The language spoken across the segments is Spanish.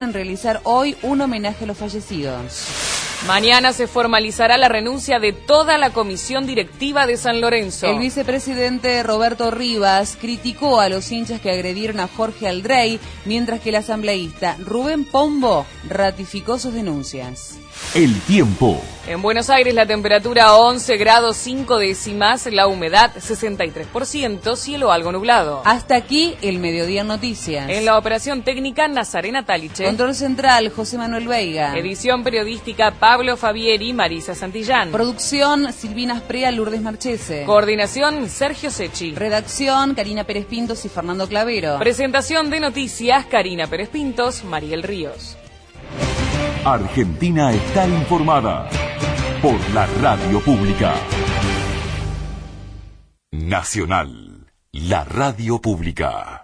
en realizar hoy un homenaje a los fallecidos. Mañana se formalizará la renuncia de toda la comisión directiva de San Lorenzo. El vicepresidente Roberto Rivas criticó a los hinchas que agredieron a Jorge Aldrey, mientras que el asambleísta Rubén Pombo ratificó sus denuncias. El tiempo. En Buenos Aires la temperatura 11 grados 5 décimas, la humedad 63%, cielo algo nublado. Hasta aquí el mediodía en noticias. En la operación técnica Nazarena Taliche. Control central José Manuel Veiga. Edición periodística Pablo Fabieri, Marisa Santillán. Producción Silvina Sprea, Lourdes Marchese. Coordinación Sergio Secchi. Redacción Karina Pérez Pintos y Fernando Clavero. Presentación de noticias Karina Pérez Pintos, Mariel Ríos. Argentina está informada por la radio pública. Nacional, la radio pública.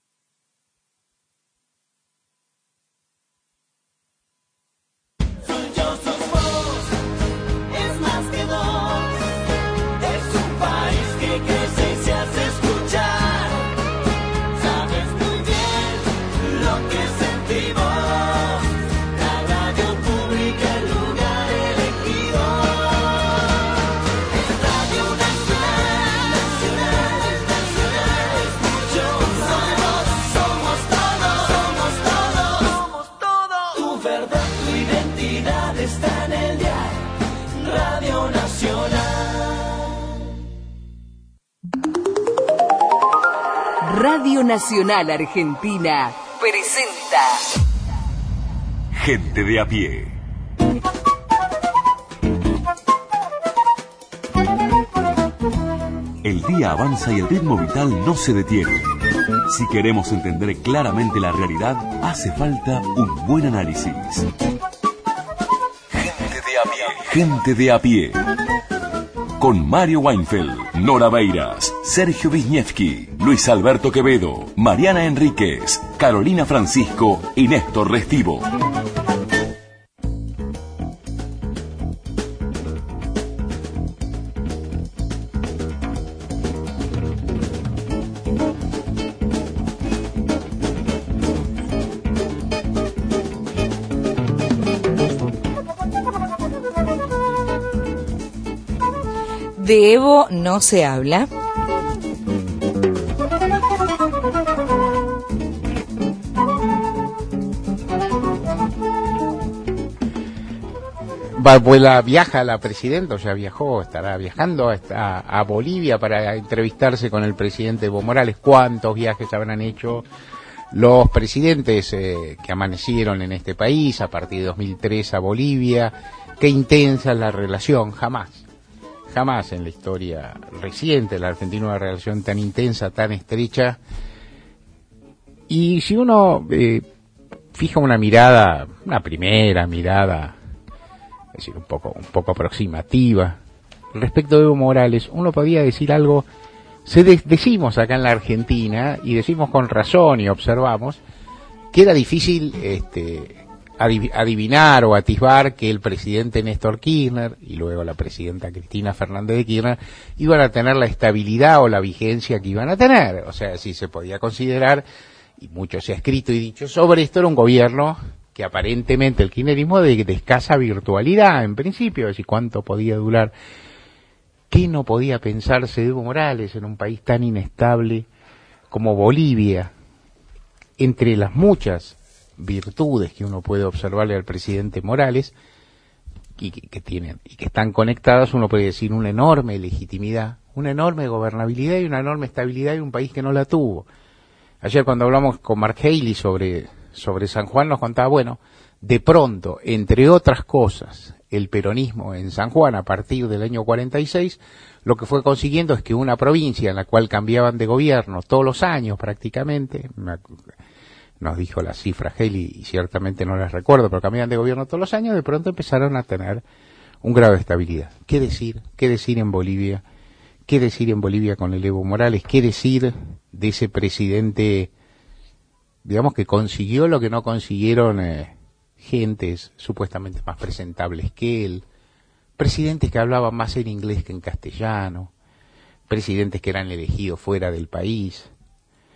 Radio Nacional Argentina presenta Gente de a pie. El día avanza y el ritmo vital no se detiene. Si queremos entender claramente la realidad, hace falta un buen análisis. Gente de a pie. Gente de a pie. Con Mario Weinfeld, Nora Beiras, Sergio Wisniewski, Luis Alberto Quevedo, Mariana Enríquez, Carolina Francisco y Néstor Restivo. De Evo no se habla. Viaja la presidenta, o ya viajó, estará viajando a Bolivia para entrevistarse con el presidente Evo Morales. ¿Cuántos viajes habrán hecho los presidentes que amanecieron en este país a partir de 2003 a Bolivia? Qué intensa es la relación, Jamás en la historia reciente de la Argentina una relación tan intensa, tan estrecha. Y si uno fija una primera mirada, es decir, un poco aproximativa, respecto de Evo Morales, uno podría decir algo, decimos acá en la Argentina, y decimos con razón y observamos, que era difícil adivinar o atisbar que el presidente Néstor Kirchner y luego la presidenta Cristina Fernández de Kirchner iban a tener la estabilidad o la vigencia que iban a tener. O sea, sí se podía considerar, y mucho se ha escrito y dicho sobre esto, era un gobierno que aparentemente el kirchnerismo de escasa virtualidad en principio, es decir, cuánto podía durar. ¿Qué no podía pensarse de Evo Morales en un país tan inestable como Bolivia? Entre las muchas virtudes que uno puede observarle al presidente Morales y que están conectadas, uno puede decir una enorme legitimidad, una enorme gobernabilidad y una enorme estabilidad de un país que no la tuvo. Ayer cuando hablamos con Mark Haley sobre San Juan nos contaba, de pronto, entre otras cosas, el peronismo en San Juan a partir del año 46, lo que fue consiguiendo es que una provincia en la cual cambiaban de gobierno todos los años prácticamente, nos dijo las cifras Haley y ciertamente no las recuerdo, pero cambiaban de gobierno todos los años, de pronto empezaron a tener un grado de estabilidad. ¿Qué decir en Bolivia? ¿Qué decir en Bolivia con el Evo Morales? ¿Qué decir de ese presidente, digamos, que consiguió lo que no consiguieron gentes supuestamente más presentables que él? Presidentes que hablaban más en inglés que en castellano, presidentes que eran elegidos fuera del país,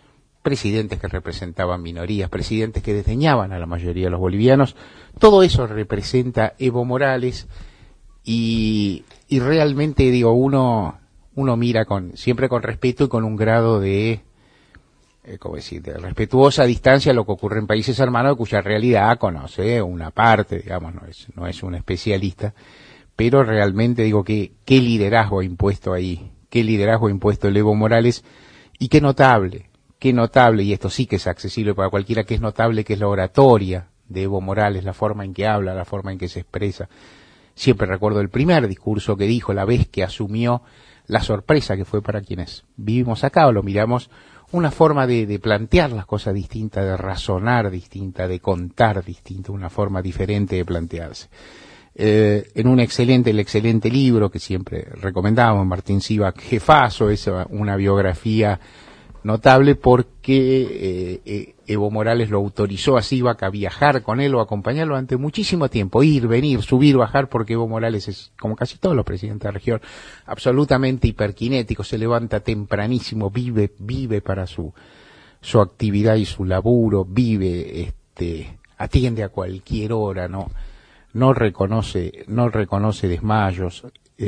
presidentes que representaban minorías, presidentes que desdeñaban a la mayoría de los bolivianos. Todo eso representa Evo Morales y realmente, digo, uno mira siempre con respeto y con un grado de, de respetuosa distancia lo que ocurre en países hermanos cuya realidad conoce una parte, digamos, no es un especialista, pero realmente digo que qué liderazgo ha impuesto ahí, qué liderazgo ha impuesto el Evo Morales, y qué notable, y esto sí que es accesible para cualquiera, que es notable, que es la oratoria de Evo Morales, la forma en que habla, la forma en que se expresa. Siempre recuerdo el primer discurso que dijo, la vez que asumió, la sorpresa que fue para quienes vivimos acá o lo miramos, una forma de plantear las cosas distinta, de razonar distinta, de contar distinta, una forma diferente de plantearse. En el excelente libro que siempre recomendamos, Martín Sivak, Jefazo, es una biografía notable porque Evo Morales lo autorizó a Sivak a viajar con él o acompañarlo durante muchísimo tiempo, ir, venir, subir, bajar, porque Evo Morales es, como casi todos los presidentes de la región, absolutamente hiperkinético, se levanta tempranísimo, vive para su actividad y su laburo, atiende a cualquier hora, no reconoce desmayos.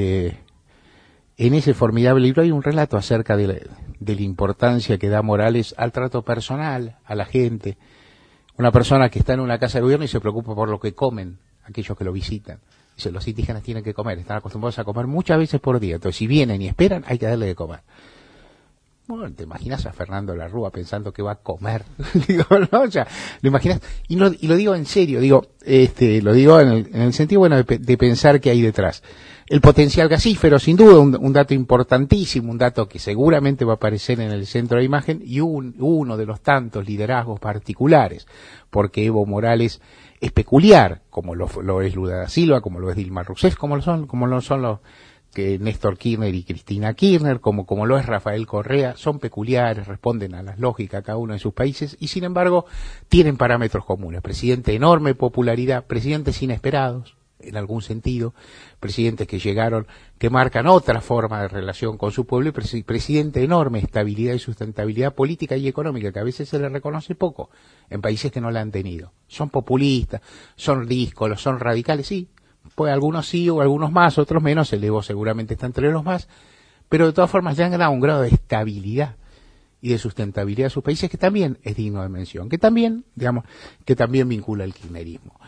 En ese formidable libro hay un relato acerca de la importancia que da Morales al trato personal, a la gente. Una persona que está en una casa de gobierno y se preocupa por lo que comen aquellos que lo visitan. Dice, los indígenas tienen que comer, están acostumbrados a comer muchas veces por día. Entonces, si vienen y esperan, hay que darle de comer. Bueno, ¿te imaginas a Fernando Larrúa pensando que va a comer? Digo, ¿no? O sea, ¿lo imaginas? Y lo digo en serio, lo digo en el sentido, bueno, de pensar qué hay detrás. El potencial gasífero, sin duda, un dato importantísimo, un dato que seguramente va a aparecer en el centro de la imagen, y uno de los tantos liderazgos particulares, porque Evo Morales es peculiar, como lo es Lula da Silva, como lo es Dilma Rousseff, como lo son los que Néstor Kirchner y Cristina Kirchner, como lo es Rafael Correa, son peculiares, responden a las lógicas cada uno de sus países, y sin embargo tienen parámetros comunes. Presidente de enorme popularidad, presidentes inesperados, en algún sentido, presidentes que llegaron, que marcan otra forma de relación con su pueblo, y presidente de enorme estabilidad y sustentabilidad política y económica, que a veces se le reconoce poco en países que no la han tenido. Son populistas, son díscolos, son radicales, sí, pues algunos sí o algunos más, otros menos, el Evo seguramente está entre los más, pero de todas formas le han dado un grado de estabilidad y de sustentabilidad a sus países que también es digno de mención, que también vincula el kirchnerismo.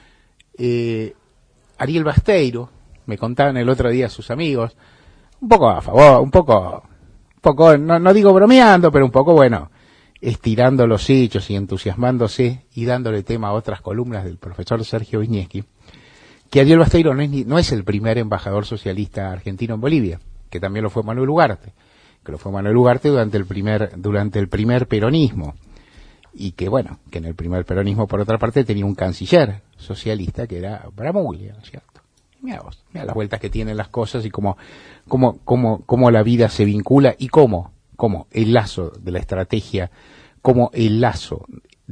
Ariel Basteiro, me contaban el otro día sus amigos, un poco a favor, un poco, no digo bromeando, pero un poco, bueno, estirando los hechos y entusiasmándose y dándole tema a otras columnas del profesor Sergio Wisniewski, que Ariel Basteiro no es el primer embajador socialista argentino en Bolivia, que también lo fue Manuel Ugarte, durante el primer peronismo, y que bueno, que en el primer peronismo por otra parte tenía un canciller socialista que era Bramuglia, ¿no es cierto? Mira las vueltas que tienen las cosas y cómo la vida se vincula y cómo el lazo de la estrategia, cómo el lazo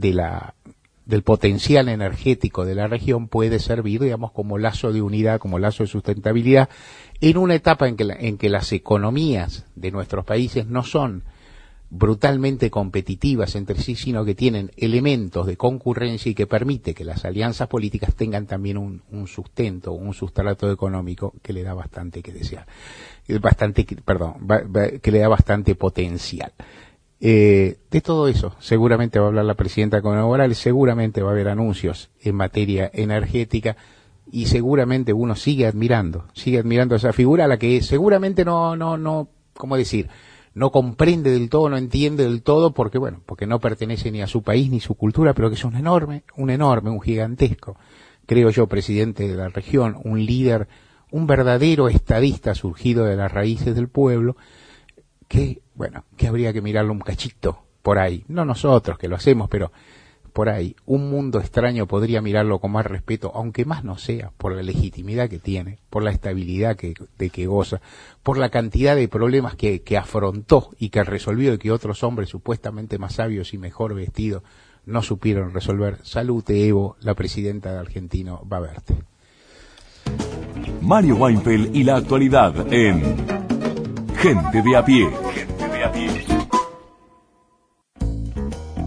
del potencial energético de la región puede servir, digamos, como lazo de unidad, como lazo de sustentabilidad, en una etapa en que las economías de nuestros países no son brutalmente competitivas entre sí, sino que tienen elementos de concurrencia y que permite que las alianzas políticas tengan también un sustento, un sustrato económico que le da bastante que desear, que le da bastante potencial. De todo eso seguramente va a hablar la presidenta con Evo Morales, seguramente va a haber anuncios en materia energética y seguramente uno sigue admirando esa figura a la que seguramente no comprende del todo, no entiende del todo, porque no pertenece ni a su país ni su cultura, pero que es un enorme, un gigantesco, creo yo, presidente de la región, un líder, un verdadero estadista surgido de las raíces del pueblo, que habría que mirarlo un cachito por ahí, no nosotros que lo hacemos, pero por ahí, un mundo extraño podría mirarlo con más respeto, aunque más no sea, por la legitimidad que tiene, por la estabilidad de que goza, por la cantidad de problemas que afrontó y que resolvió y que otros hombres supuestamente más sabios y mejor vestidos no supieron resolver. Salute, Evo, la presidenta de Argentino va a verte. Mario Weinfeld y la actualidad en Gente de a pie.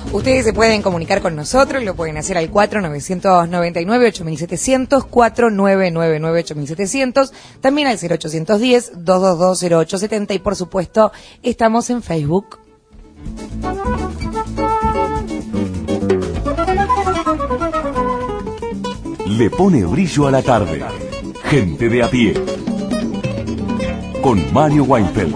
Ustedes se pueden comunicar con nosotros, lo pueden hacer al 4999-8700, 4999-8700, también al 0810-222-0870 y por supuesto estamos en Facebook. Le pone brillo a la tarde. Gente de a pie. Con Mario Weinfeld.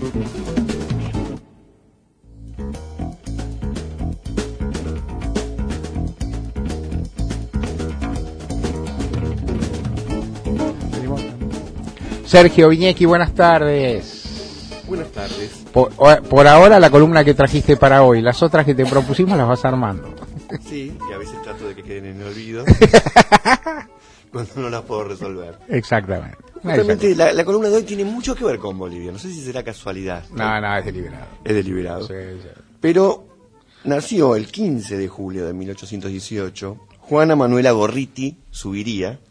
Sergio Viñecki, buenas tardes. Buenas tardes. Por ahora la columna que trajiste para hoy, las otras que te propusimos las vas armando. Sí, y a veces trato de que queden en el olvido cuando no las puedo resolver. Exactamente. Justamente la columna de hoy tiene mucho que ver con Bolivia. No sé si será casualidad. No, es deliberado. Es deliberado. Sí, sí. Pero nació el 15 de julio de 1818 Juana Manuela Gorriti Zuviría.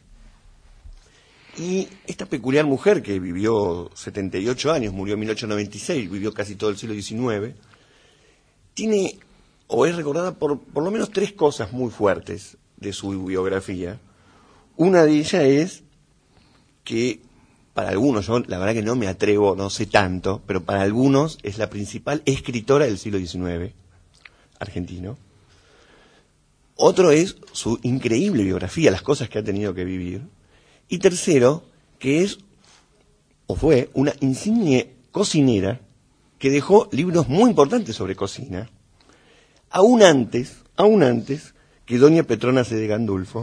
Y esta peculiar mujer que vivió 78 años, murió en 1896, vivió casi todo el siglo XIX, tiene, o es recordada por lo menos 3 cosas muy fuertes de su biografía. Una de ellas es que, para algunos, yo la verdad que no me atrevo, no sé tanto, pero para algunos es la principal escritora del siglo XIX, argentino. Otro es su increíble biografía, las cosas que ha tenido que vivir. Y tercero, que es, o fue, una insigne cocinera que dejó libros muy importantes sobre cocina, aún antes que doña Petrona C. de Gandulfo,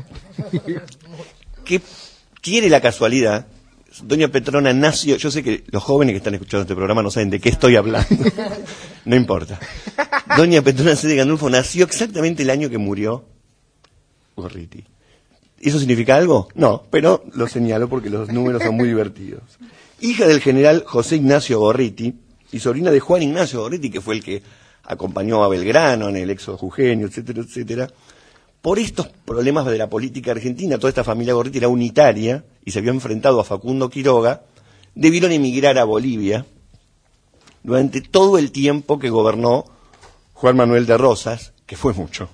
que quiere la casualidad, doña Petrona nació, yo sé que los jóvenes que están escuchando este programa no saben de qué estoy hablando, no importa. Doña Petrona C. de Gandulfo nació exactamente el año que murió Gorriti. ¿Eso significa algo? No, pero lo señalo porque los números son muy divertidos. Hija del general José Ignacio Gorriti y sobrina de Juan Ignacio Gorriti, que fue el que acompañó a Belgrano en el éxodo jujeño, etcétera, etcétera. Por estos problemas de la política argentina, toda esta familia Gorriti era unitaria y se había enfrentado a Facundo Quiroga, debieron emigrar a Bolivia durante todo el tiempo que gobernó Juan Manuel de Rosas, que fue mucho,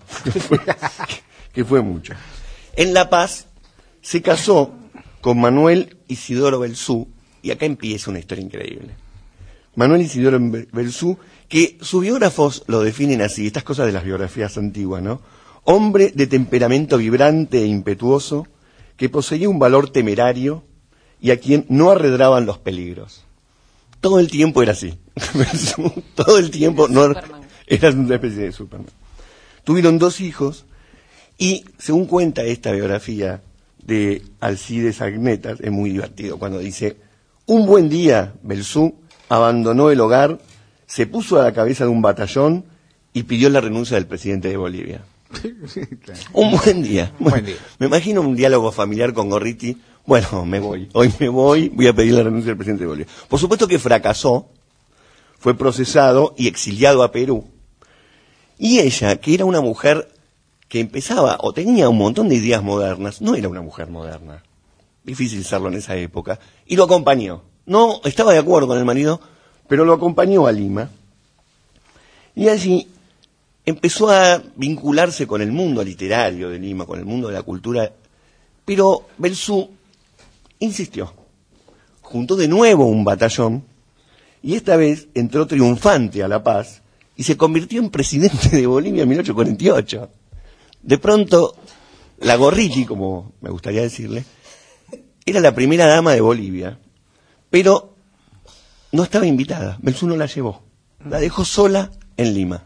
que fue mucho. En La Paz se casó con Manuel Isidoro Belzú, y acá empieza una historia increíble. Manuel Isidoro Belzú, que sus biógrafos lo definen así, estas cosas de las biografías antiguas, ¿no? Hombre de temperamento vibrante e impetuoso, que poseía un valor temerario y a quien no arredraban los peligros. Todo el tiempo era así. Todo el tiempo era una especie de Superman. Tuvieron 2 hijos. Y según cuenta esta biografía de Alcides Agnetas, es muy divertido cuando dice: un buen día Belzú abandonó el hogar, se puso a la cabeza de un batallón y pidió la renuncia del presidente de Bolivia. Sí, claro. Un buen día. Bueno, me imagino un diálogo familiar con Gorriti. Bueno, me voy, hoy me voy a pedir la renuncia del presidente de Bolivia. Por supuesto que fracasó, fue procesado y exiliado a Perú. Y ella, que era una mujer que empezaba o tenía un montón de ideas modernas, no era una mujer moderna, difícil serlo en esa época, y lo acompañó. No estaba de acuerdo con el marido, pero lo acompañó a Lima, y allí empezó a vincularse con el mundo literario de Lima, con el mundo de la cultura, pero Belzú insistió, juntó de nuevo un batallón, y esta vez entró triunfante a La Paz, y se convirtió en presidente de Bolivia en 1848. De pronto, la Gorriti, como me gustaría decirle, era la primera dama de Bolivia, pero no estaba invitada. Belzú no la llevó, la dejó sola en Lima.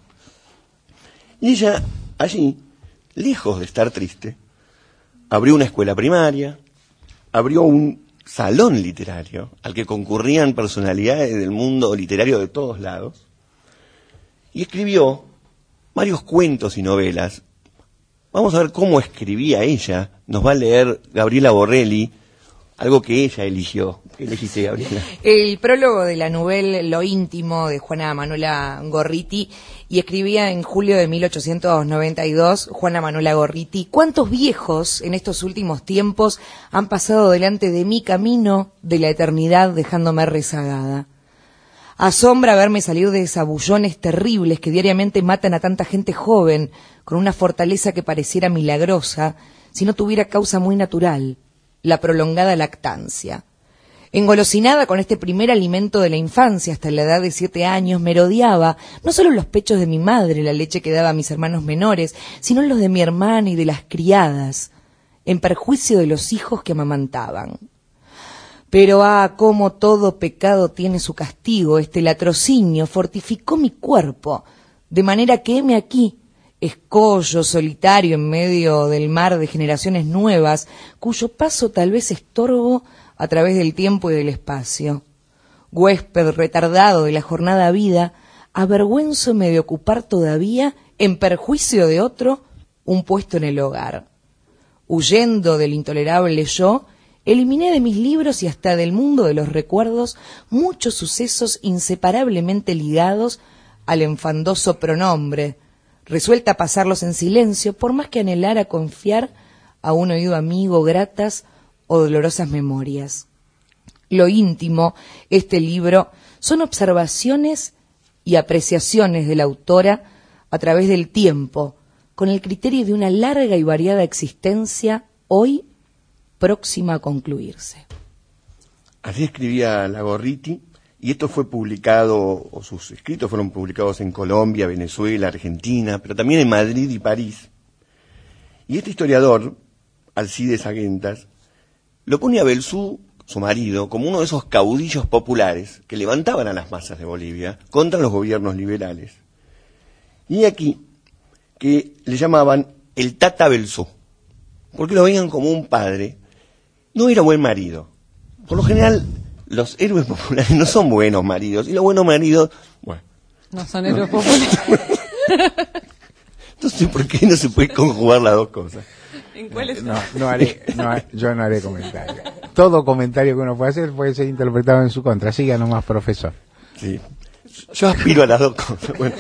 Y ella, allí, lejos de estar triste, abrió una escuela primaria, abrió un salón literario al que concurrían personalidades del mundo literario de todos lados, y escribió varios cuentos y novelas. Vamos a ver cómo escribía ella. Nos va a leer Gabriela Borrelli, algo que ella eligió. ¿Qué elegiste, Gabriela? El prólogo de la novela Lo íntimo de Juana Manuela Gorriti, y escribía en julio de 1892 Juana Manuela Gorriti: ¿cuántos viejos en estos últimos tiempos han pasado delante de mi camino de la eternidad dejándome rezagada? Asombra verme salir de esabullones terribles que diariamente matan a tanta gente joven, con una fortaleza que pareciera milagrosa, si no tuviera causa muy natural, la prolongada lactancia. Engolosinada con este primer alimento de la infancia hasta la edad de 7 años, merodeaba no solo en los pechos de mi madre la leche que daba a mis hermanos menores, sino en los de mi hermana y de las criadas, en perjuicio de los hijos que amamantaban. Pero cómo todo pecado tiene su castigo. Este latrocinio fortificó mi cuerpo, de manera que heme aquí, escollo solitario en medio del mar de generaciones nuevas, cuyo paso tal vez estorbo a través del tiempo y del espacio. Huésped retardado de la jornada vida, avergüénzome de ocupar todavía, en perjuicio de otro, un puesto en el hogar. Huyendo del intolerable yo, eliminé de mis libros y hasta del mundo de los recuerdos muchos sucesos inseparablemente ligados al enfandoso pronombre, resuelta a pasarlos en silencio, por más que anhelara confiar a un oído amigo gratas o dolorosas memorias. Lo íntimo, este libro, son observaciones y apreciaciones de la autora a través del tiempo, con el criterio de una larga y variada existencia hoy próxima a concluirse. Así escribía la Gorriti, y esto fue publicado, o sus escritos fueron publicados en Colombia, Venezuela, Argentina, pero también en Madrid y París. Y este historiador, Alcides Aguentas, lo pone a Belzú, su marido, como uno de esos caudillos populares que levantaban a las masas de Bolivia contra los gobiernos liberales. Y aquí que le llamaban el Tata Belzú, porque lo veían como un padre. No era buen marido. Por lo general, los héroes populares no son buenos maridos, y los buenos maridos, bueno, no son héroes populares. Entonces, ¿por qué no se puede conjugar las dos cosas? ¿En cuáles? Yo no haré comentario. Todo comentario que uno puede hacer puede ser interpretado en su contra. Siga nomás, profesor. Sí. Yo aspiro a las dos cosas. Bueno.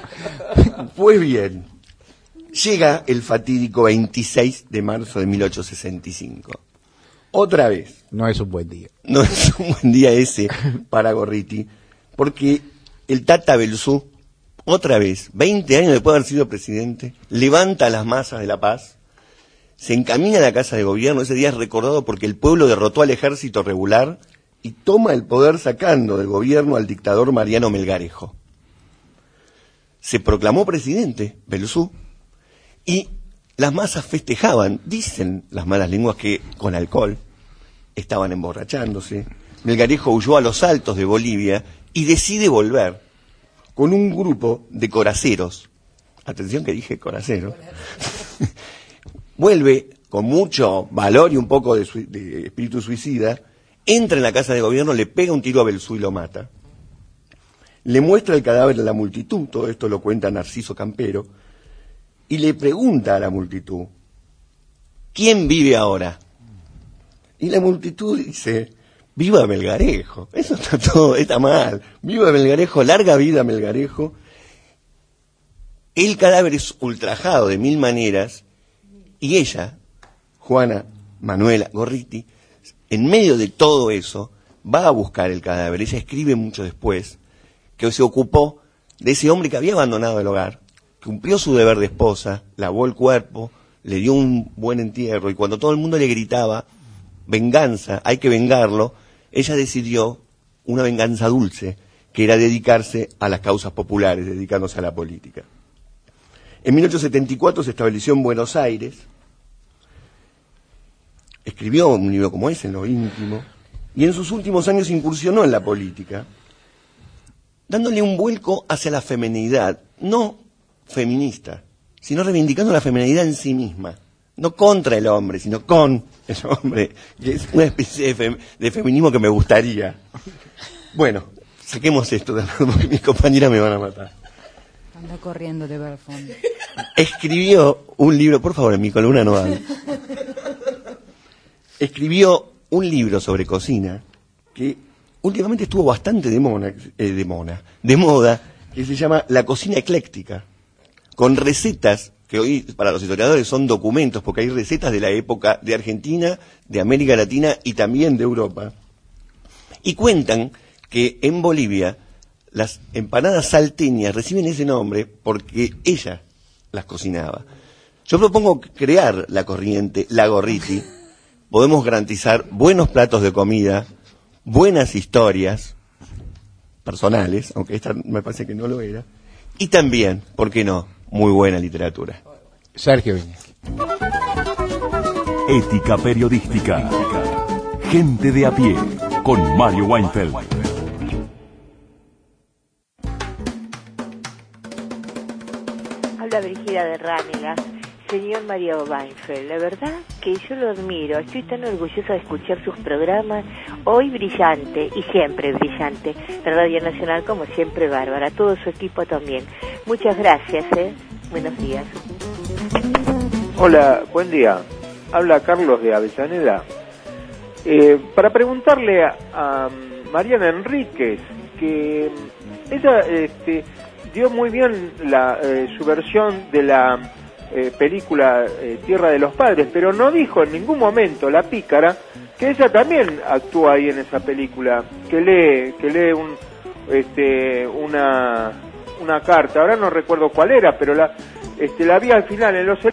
Pues bien, llega el fatídico 26 de marzo de 1865. Otra vez. No es un buen día. No es un buen día ese para Gorriti, porque el Tata Belzú, otra vez, 20 años después de haber sido presidente, levanta las masas de La Paz, se encamina a la Casa de Gobierno. Ese día es recordado porque el pueblo derrotó al ejército regular y toma el poder sacando del gobierno al dictador Mariano Melgarejo. Se proclamó presidente Belzú y las masas festejaban, dicen las malas lenguas que con alcohol, estaban emborrachándose. Melgarejo huyó a los altos de Bolivia y decide volver con un grupo de coraceros. Atención que dije coraceros. Vuelve con mucho valor y un poco de espíritu suicida, entra en la Casa de Gobierno, le pega un tiro a Belzú y lo mata. Le muestra el cadáver a la multitud, todo esto lo cuenta Narciso Campero, y le pregunta a la multitud, ¿quién vive ahora? Y la multitud dice, ¡viva Melgarejo! Eso está mal. ¡Viva Melgarejo! ¡Larga vida Melgarejo! El cadáver es ultrajado de mil maneras, y ella, Juana Manuela Gorriti, en medio de todo eso, va a buscar el cadáver. Ella escribe mucho después que se ocupó de ese hombre que había abandonado el hogar, cumplió su deber de esposa, lavó el cuerpo, le dio un buen entierro, y cuando todo el mundo le gritaba, venganza, hay que vengarlo, ella decidió una venganza dulce, que era dedicarse a las causas populares, dedicándose a la política. En 1874 se estableció en Buenos Aires, escribió un libro como ese, En lo íntimo, y en sus últimos años incursionó en la política, dándole un vuelco hacia la feminidad, no feminista, sino reivindicando la feminidad en sí misma, no contra el hombre, sino con el hombre, que es una especie de feminismo que me gustaría. Bueno, saquemos esto de lado porque mis compañeras me van a matar. Anda corriendo de ver fondo. Escribió un libro, por favor, en mi columna no hay. Escribió un libro sobre cocina que últimamente estuvo bastante de moda, que se llama La cocina ecléctica, con recetas que hoy para los historiadores son documentos, porque hay recetas de la época de Argentina, de América Latina y también de Europa. Y cuentan que en Bolivia las empanadas salteñas reciben ese nombre porque ella las cocinaba. Yo propongo crear la corriente La Gorriti. Podemos garantizar buenos platos de comida, buenas historias personales, aunque esta me parece que no lo era, y también, ¿por qué no?, muy buena literatura. Sergio Viñez. Ética periodística. Gente de a pie, con Mario Weinfeld. Habla Brigida de Ránigas. Señor Mario Weinfeld, la verdad que yo lo admiro, estoy tan orgullosa de escuchar sus programas, hoy brillante y siempre brillante, la Radio Nacional como siempre bárbara, todo su equipo también. Muchas gracias, buenos días. Hola, buen día, habla Carlos de Avellaneda. Para preguntarle a Mariana Enríquez, que ella dio muy bien su versión de la película Tierra de los Padres, pero no dijo en ningún momento, la pícara, que ella también actúa ahí en esa película, que lee una carta, ahora no recuerdo cuál era, pero la vi al final en los...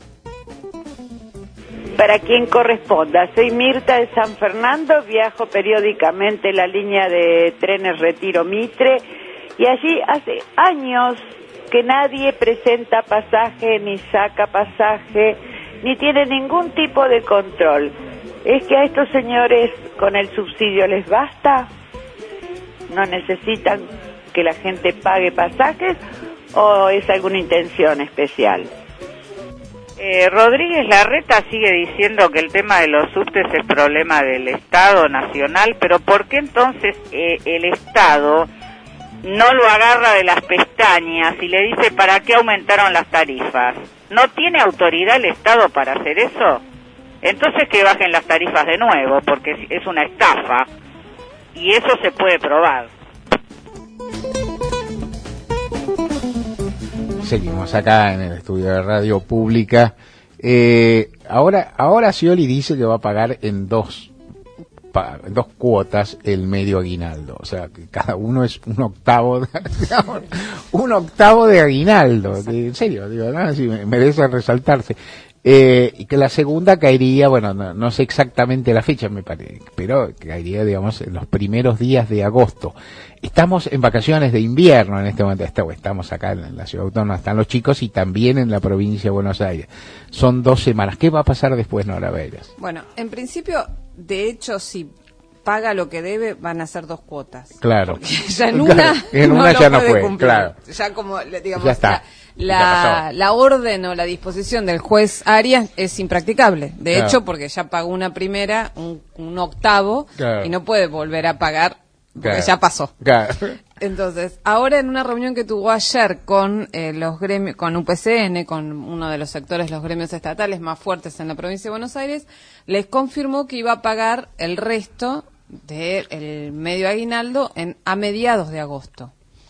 Para quien corresponda, soy Mirta de San Fernando, viajo periódicamente la línea de trenes Retiro Mitre, y allí hace años que nadie presenta pasaje, ni saca pasaje, ni tiene ningún tipo de control. ¿Es que a estos señores con el subsidio les basta? ¿No necesitan que la gente pague pasajes o es alguna intención especial? Rodríguez Larreta sigue diciendo que el tema de los subtes es problema del Estado nacional, pero ¿por qué entonces el Estado no lo agarra de las pestañas y le dice para qué aumentaron las tarifas? ¿No tiene autoridad el Estado para hacer eso? Entonces que bajen las tarifas de nuevo, porque es una estafa, y eso se puede probar. Seguimos acá en el estudio de Radio Pública. Ahora Scioli dice que va a pagar en dos cuotas el medio aguinaldo, o sea que cada uno es un octavo de aguinaldo, en serio, digo, no, sí, merece resaltarse, y que la segunda caería, bueno, no sé exactamente la fecha, me parece, pero caería, digamos, en los primeros días de agosto. Estamos en vacaciones de invierno en este momento, estamos acá en la ciudad autónoma, están los chicos, y también en la provincia de Buenos Aires. Son 2 semanas. ¿Qué va a pasar después, Nora Veras? Bueno, en principio, de hecho, si paga lo que debe, van a ser 2 cuotas. Claro. Porque ya en una, en no una ya no puede fue, cumplir. claro. Ya como, digamos, ya está. La orden o la disposición del juez Arias es impracticable. De claro. hecho, porque ya pagó una primera, un octavo, claro. y no puede volver a pagar porque claro. ya pasó. Claro. Entonces, ahora en una reunión que tuvo ayer con los gremios, con UPCN, con uno de los sectores, los gremios estatales más fuertes en la provincia de Buenos Aires, les confirmó que iba a pagar el resto del medio aguinaldo a mediados de agosto.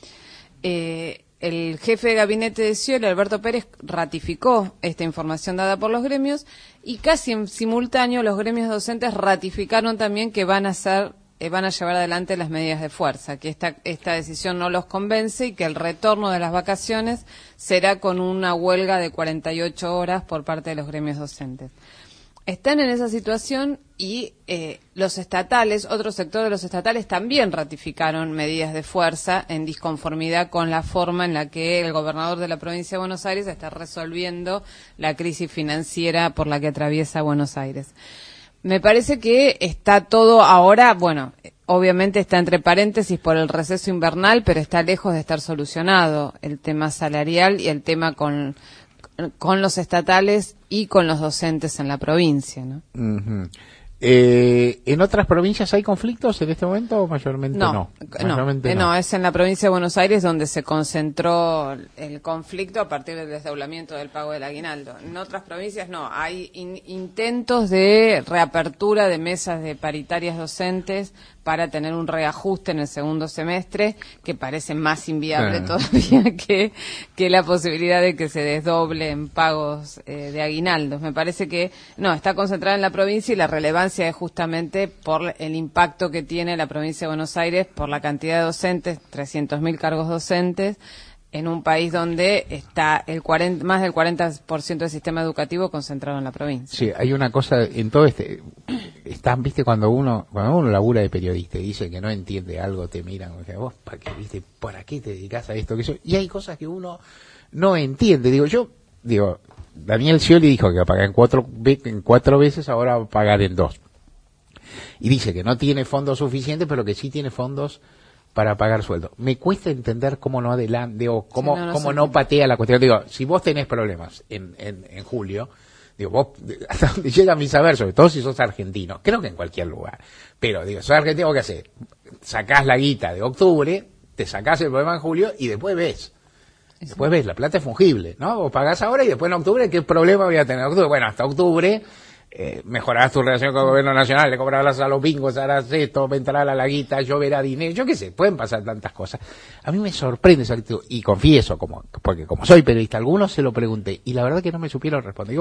El jefe de gabinete de Scioli, Alberto Pérez, ratificó esta información dada por los gremios, y casi en simultáneo los gremios docentes ratificaron también que van a llevar adelante las medidas de fuerza, que esta decisión no los convence y que el retorno de las vacaciones será con una huelga de 48 horas por parte de los gremios docentes. Están en esa situación y los estatales, otro sector de los estatales también ratificaron medidas de fuerza en disconformidad con la forma en la que el gobernador de la provincia de Buenos Aires está resolviendo la crisis financiera por la que atraviesa Buenos Aires. Me parece que está todo ahora, bueno, obviamente está entre paréntesis por el receso invernal, pero está lejos de estar solucionado el tema salarial y el tema con los estatales y con los docentes en la provincia, ¿no? Uh-huh. ¿En otras provincias hay conflictos en este momento o mayormente no? No, es en la provincia de Buenos Aires donde se concentró el conflicto a partir del desdoblamiento del pago del aguinaldo. En otras provincias no, hay intentos de reapertura de mesas de paritarias docentes para tener un reajuste en el segundo semestre, que parece más inviable todavía que la posibilidad de que se desdoblen pagos de aguinaldos. Me parece que no, está concentrada en la provincia, y la relevancia es justamente por el impacto que tiene la provincia de Buenos Aires por la cantidad de docentes, 300.000 cargos docentes, en un país donde está más del 40% del sistema educativo concentrado en la provincia. Sí, hay una cosa en todo viste, cuando uno labura de periodista y dice que no entiende algo, te miran, vos, ¿para qué te dedicás a esto? Y hay cosas que uno no entiende. Daniel Scioli dijo que va a pagar en 4 veces, ahora va a pagar en 2. Y dice que no tiene fondos suficientes, pero que sí tiene fondos para pagar sueldo. Me cuesta entender cómo no adelante, o cómo no patea la cuestión. Si vos tenés problemas en julio, vos, hasta donde llega mi saber, sobre todo si sos argentino, creo que en cualquier lugar, pero sos argentino, ¿qué haces? Sacás la guita de octubre, te sacás el problema en julio y después ves. Después ves, la plata es fungible, ¿no? Vos pagás ahora y después en octubre, ¿qué problema voy a tener en octubre? Bueno, hasta octubre mejorarás tu relación con el gobierno nacional, le cobrarás a los bingos, harás esto, entrará la guita, lloverá dinero, yo qué sé, pueden pasar tantas cosas. A mí me sorprende esa actitud, y confieso, porque como soy periodista, algunos se lo pregunté, y la verdad que no me supieron responder.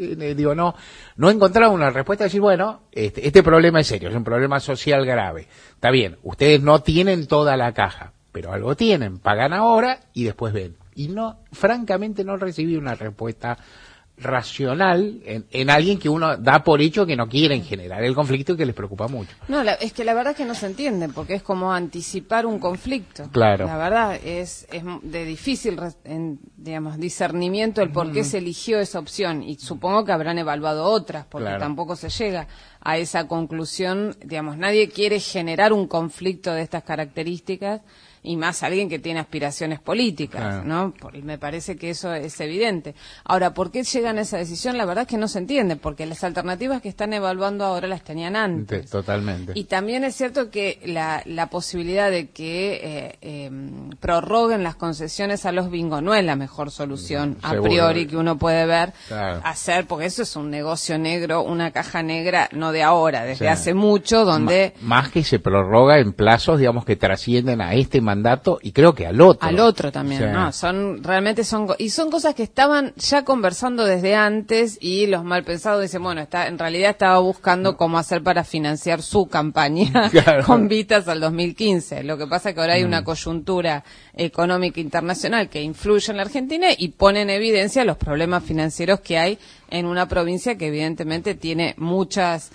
No encontraron una respuesta, decir, este problema es serio, es un problema social grave. Está bien, ustedes no tienen toda la caja, pero algo tienen, pagan ahora y después ven. Y francamente no recibí una respuesta racional en alguien que uno da por hecho que no quieren generar el conflicto y que les preocupa mucho. No, es que la verdad es que no se entiende, porque es como anticipar un conflicto. Claro. La verdad es de difícil discernimiento el por qué se eligió esa opción, y supongo que habrán evaluado otras, porque tampoco se llega a esa conclusión. Nadie quiere generar un conflicto de estas características, y más alguien que tiene aspiraciones políticas, ¿no? Me parece que eso es evidente. Ahora, ¿por qué llegan a esa decisión? La verdad es que no se entiende, porque las alternativas que están evaluando ahora las tenían antes. Totalmente. Y también es cierto que la posibilidad de que prorroguen las concesiones a los bingos no es la mejor solución a priori que uno puede ver hacer, porque eso es un negocio negro, una caja negra, no de ahora, desde hace mucho, donde... Más que se prorroga en plazos, que trascienden a este mandato y creo que al otro. Al otro también, ¿no? Son cosas que estaban ya conversando desde antes, y los malpensados dicen, en realidad estaba buscando cómo hacer para financiar su campaña con vistas al 2015. Lo que pasa es que ahora hay una coyuntura económica internacional que influye en la Argentina y pone en evidencia los problemas financieros que hay en una provincia que evidentemente tiene muchos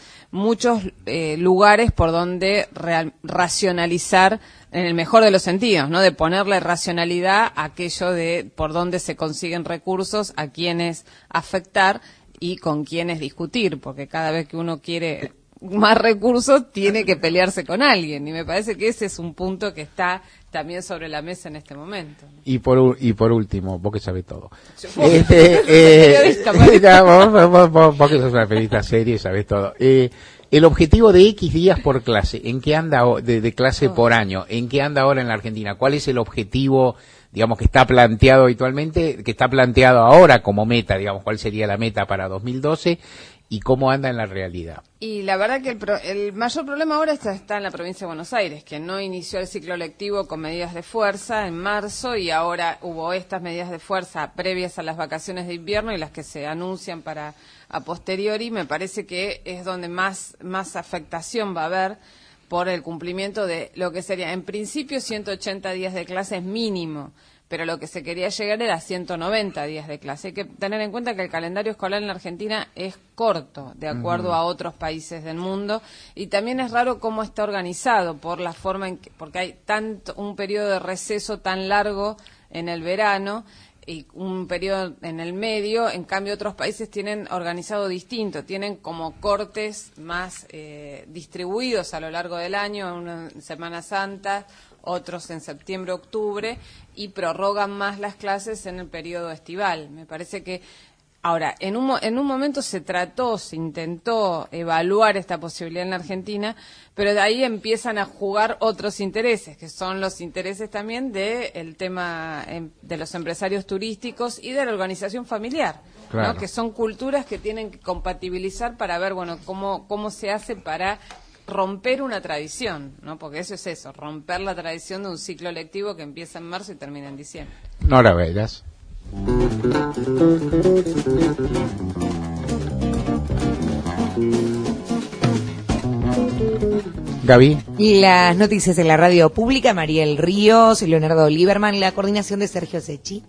lugares por donde racionalizar, en el mejor de los sentidos, ¿no? De ponerle racionalidad a aquello de por dónde se consiguen recursos, a quiénes afectar y con quiénes discutir, porque cada vez que uno quiere más recursos tiene que pelearse con alguien, y me parece que ese es un punto que está también sobre la mesa en este momento. Y por último, vos que sabés todo. Vos que sos una periodista seria y sabés todo. El objetivo de X días por clase, ¿en qué anda de clase por año? ¿En qué anda ahora en la Argentina? ¿Cuál es el objetivo, que está planteado habitualmente, que está planteado ahora como meta, cuál sería la meta para 2012? ¿Y cómo anda en la realidad? Y la verdad que el mayor problema ahora está en la provincia de Buenos Aires, que no inició el ciclo lectivo con medidas de fuerza en marzo, y ahora hubo estas medidas de fuerza previas a las vacaciones de invierno y las que se anuncian para a posteriori. Me parece que es donde más afectación va a haber por el cumplimiento de lo que sería, en principio, 180 días de clases mínimo, pero lo que se quería llegar era 190 días de clase. Hay que tener en cuenta que el calendario escolar en la Argentina es corto, de acuerdo a otros países del mundo, y también es raro cómo está organizado por la forma en que, porque hay un periodo de receso tan largo en el verano y un periodo en el medio. En cambio, otros países tienen organizado distinto, tienen como cortes más distribuidos a lo largo del año, una en Semana Santa, otros en septiembre, octubre, y prorrogan más las clases en el periodo estival. Me parece que ahora, en un momento se intentó evaluar esta posibilidad en la Argentina, pero de ahí empiezan a jugar otros intereses, que son los intereses también del tema de los empresarios turísticos y de la organización familiar, ¿no? Que son culturas que tienen que compatibilizar para ver, cómo se hace para romper una tradición, ¿no? Porque eso es eso, romper la tradición de un ciclo lectivo que empieza en marzo y termina en diciembre. Nora Beiras. Gaby. Las noticias en la radio pública, Mariel Ríos, Leonardo Lieberman, la coordinación de Sergio Secchi.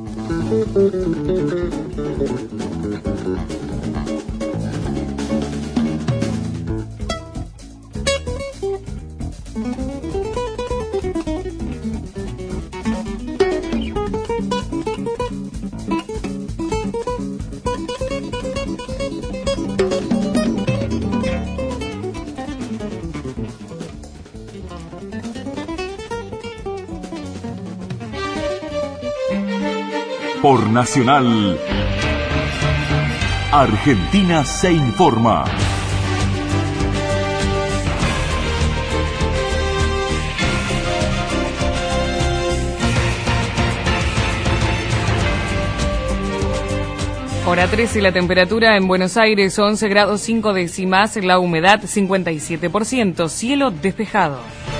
Por Nacional, Argentina se informa. Hora 13, la temperatura en Buenos Aires 11 grados 5 décimas, la humedad 57%, cielo despejado.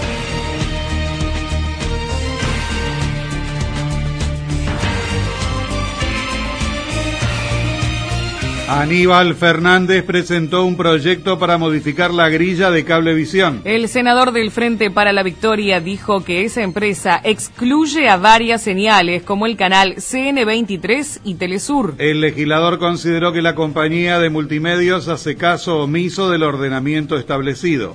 Aníbal Fernández presentó un proyecto para modificar la grilla de Cablevisión. El senador del Frente para la Victoria dijo que esa empresa excluye a varias señales como el canal CN23 y Telesur. El legislador consideró que la compañía de multimedios hace caso omiso del ordenamiento establecido.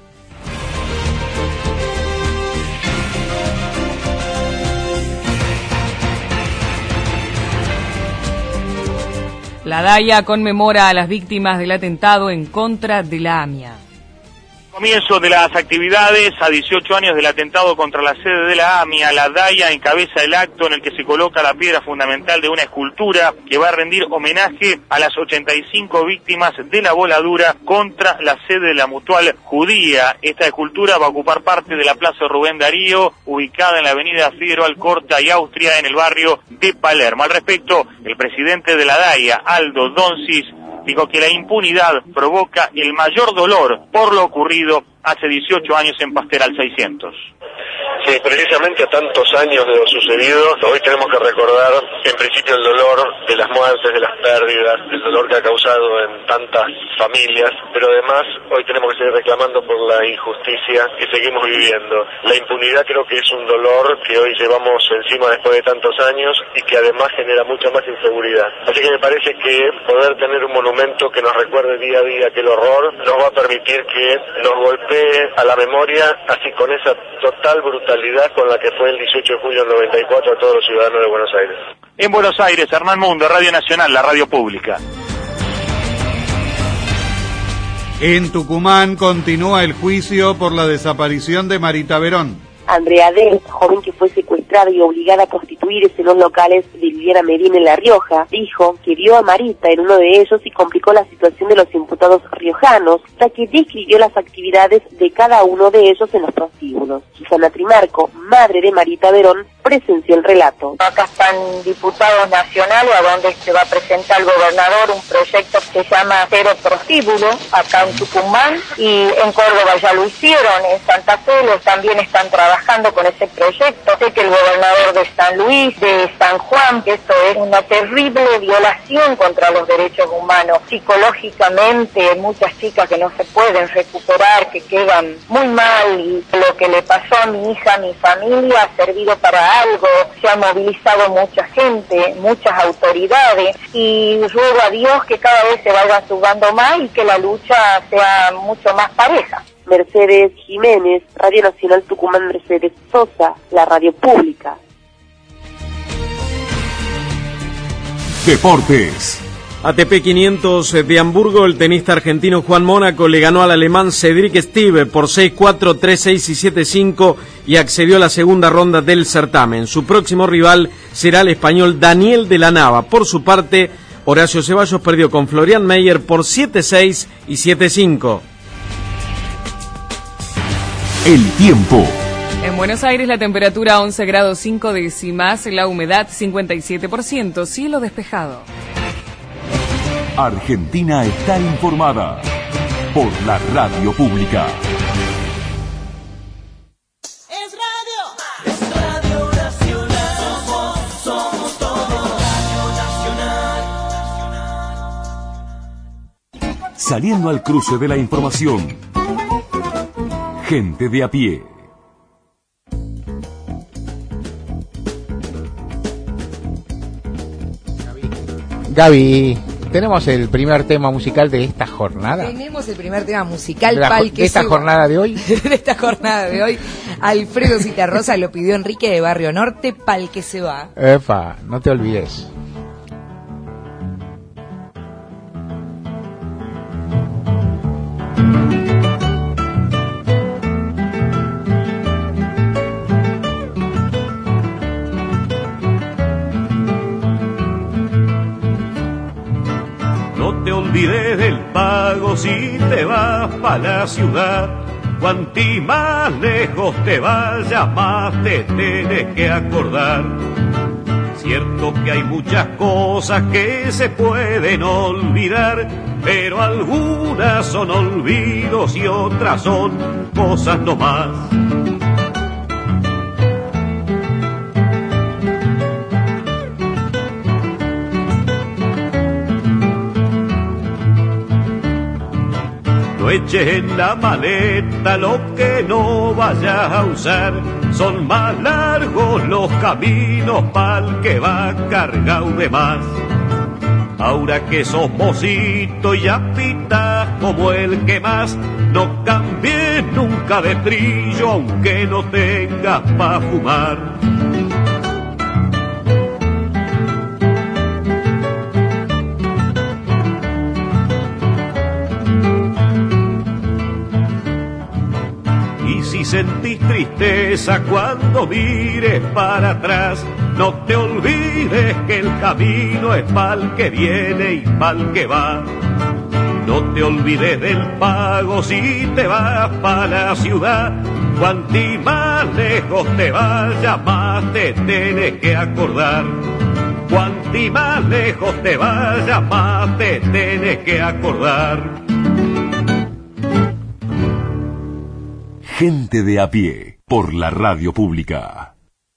La DAIA conmemora a las víctimas del atentado en contra de la AMIA. Comienzo de las actividades a 18 años del atentado contra la sede de la AMIA. La DAIA encabeza el acto en el que se coloca la piedra fundamental de una escultura que va a rendir homenaje a las 85 víctimas de la voladura contra la sede de la Mutual Judía. Esta escultura va a ocupar parte de la Plaza Rubén Darío, ubicada en la avenida Figueroa Alcorta y Austria, en el barrio de Palermo. Al respecto, el presidente de la DAIA, Aldo Donsis, dijo que la impunidad provoca el mayor dolor por lo ocurrido hace 18 años en Pasteral 600. Sí, precisamente a tantos años de lo sucedido, hoy tenemos que recordar en principio el dolor de las muertes, de las pérdidas, el dolor que ha causado en tantas familias, pero además hoy tenemos que seguir reclamando por la injusticia que seguimos viviendo. La impunidad creo que es un dolor que hoy llevamos encima después de tantos años y que además genera mucha más inseguridad. Así que me parece que poder tener un monumento que nos recuerde día a día aquel horror nos va a permitir que nos golpee a la memoria, así con esa total brutalidad con la que fue el 18 de julio del 94 a todos los ciudadanos de Buenos Aires. En Buenos Aires, Hernán Mundo, Radio Nacional, la radio pública. En Tucumán continúa el juicio por la desaparición de Marita Verón. Andrea D., joven que fue secuestrada y obligada a prostituirse en los locales de Viviana Medina en La Rioja, dijo que vio a Marita en uno de ellos y complicó la situación de los imputados riojanos, ya que describió las actividades de cada uno de ellos en los prostíbulos. Susana Trimarco, madre de Marita Verón, presenció el relato. Acá están diputados nacionales, a donde se va a presentar el gobernador un proyecto que se llama Cero Prostíbulo, acá en Tucumán, y en Córdoba ya lo hicieron, en Santa Fe también están trabajando con ese proyecto. Sé que el gobernador de San Luis, de San Juan, que esto es una terrible violación contra los derechos humanos. Psicológicamente, muchas chicas que no se pueden recuperar, que quedan muy mal, y lo que le pasó a mi hija, a mi familia, ha servido para algo. Se ha movilizado mucha gente, muchas autoridades, y ruego a Dios que cada vez se vaya sumando más y que la lucha sea mucho más pareja. Mercedes Jiménez, Radio Nacional Tucumán. Mercedes Sosa, la radio pública. Deportes. ATP 500 de Hamburgo, el tenista argentino Juan Mónaco le ganó al alemán Cedric Steve por 6-4, 3-6 y 7-5 y accedió a la segunda ronda del certamen. Su próximo rival será el español Daniel de la Nava. Por su parte, Horacio Ceballos perdió con Florian Meyer por 7-6 y 7-5. El tiempo. En Buenos Aires la temperatura 11 grados 5 décimas, la humedad 57%, cielo despejado. Argentina está informada. por la radio pública. Saliendo al cruce de la información. Gente de a pie. Gaby, tenemos el primer tema musical de esta jornada. Tenemos el primer tema musical de esta jornada de hoy. De esta jornada de hoy. Alfredo Citarrosa lo pidió Enrique de Barrio Norte, Pal que se va. Epa, no te olvides. Olvides del pago si te vas pa' la ciudad. Cuanti más lejos te vayas, más te tienes que acordar. Cierto que hay muchas cosas que se pueden olvidar, pero algunas son olvidos y otras son cosas nomás. No eches en la maleta lo que no vayas a usar. Son más largos los caminos pa'l que va cargado de más. Ahora que sos mocito y ya pitas como el que más, no cambies nunca de trillo aunque no tengas pa' fumar. Si sentís tristeza cuando mires para atrás, no te olvides que el camino es pa'l que viene y pa'l que va. No te olvides del pago si te vas pa' la ciudad. Cuanti más lejos te vayas, más te tienes que acordar. Cuanti más lejos te vayas, más te tienes que acordar. Gente de a pie, por la radio pública.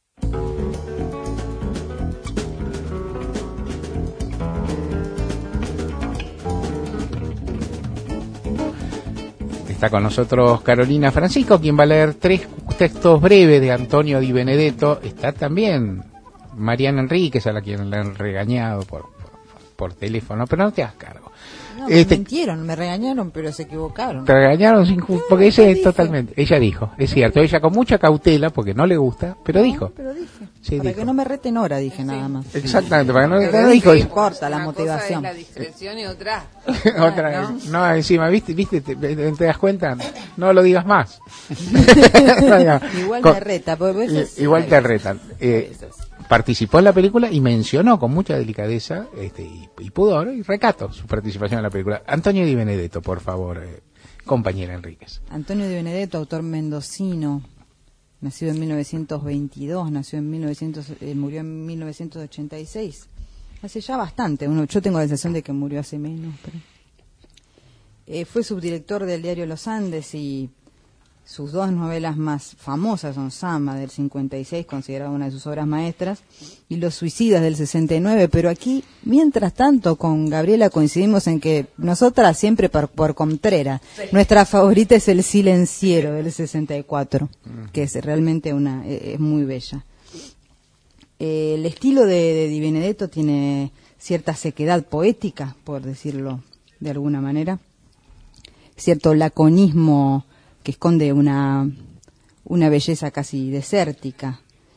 Está con nosotros Carolina Francisco, quien va a leer 3 textos breves de Antonio Di Benedetto. Está también Mariana Enríquez, a la quien le han regañado por teléfono, pero no te hagas cargo. No, me mintieron, me regañaron, pero se equivocaron. Te regañaron porque ella dijo, es cierto, ella con mucha cautela, porque no le gusta, pero dijo. Pero dije, sí, para dijo. que no me reten hora, dije nada más. Exactamente, para que Pero no dijo. no importa la motivación. Cosa es la discreción y otra. Otra, no, encima, ¿viste? ¿Te das cuenta? No lo digas más. Igual me reta, igual te retan. Participó en la película y mencionó con mucha delicadeza y pudor y recato su participación en la película. Antonio Di Benedetto, por favor, compañera Enríquez. Antonio Di Benedetto, autor mendocino, nacido en 1922, murió en 1986. Hace ya bastante, yo tengo la sensación de que murió hace menos. Pero... fue subdirector del diario Los Andes y sus 2 novelas más famosas son Samba del 56, considerada una de sus obras maestras, y Los Suicidas del 69, pero aquí, mientras tanto, con Gabriela coincidimos en que nosotras siempre por Contreras, sí. Nuestra favorita es El Silenciero del 64, que es realmente es muy bella. El estilo de Di Benedetto tiene cierta sequedad poética, por decirlo de alguna manera, cierto laconismo que esconde una belleza casi desértica.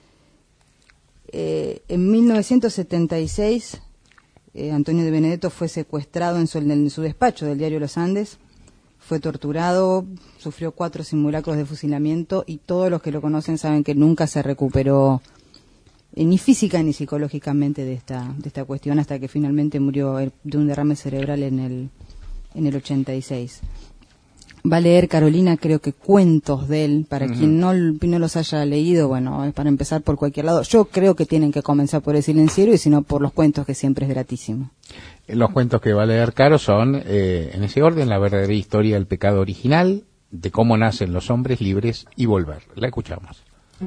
En 1976, Antonio Di Benedetto fue secuestrado en su despacho del diario Los Andes, fue torturado, sufrió 4 simulacros de fusilamiento y todos los que lo conocen saben que nunca se recuperó ni física ni psicológicamente de esta cuestión hasta que finalmente murió de un derrame cerebral en el 86. va a leer Carolina, creo que cuentos de él, para quien no los haya leído, bueno, para empezar por cualquier lado. Yo creo que tienen que comenzar por El Silenciero y si no por los cuentos, que siempre es gratísimo. Los cuentos que va a leer Caro son, en ese orden, la verdadera historia del pecado original, de cómo nacen los hombres libres y volver. La escuchamos.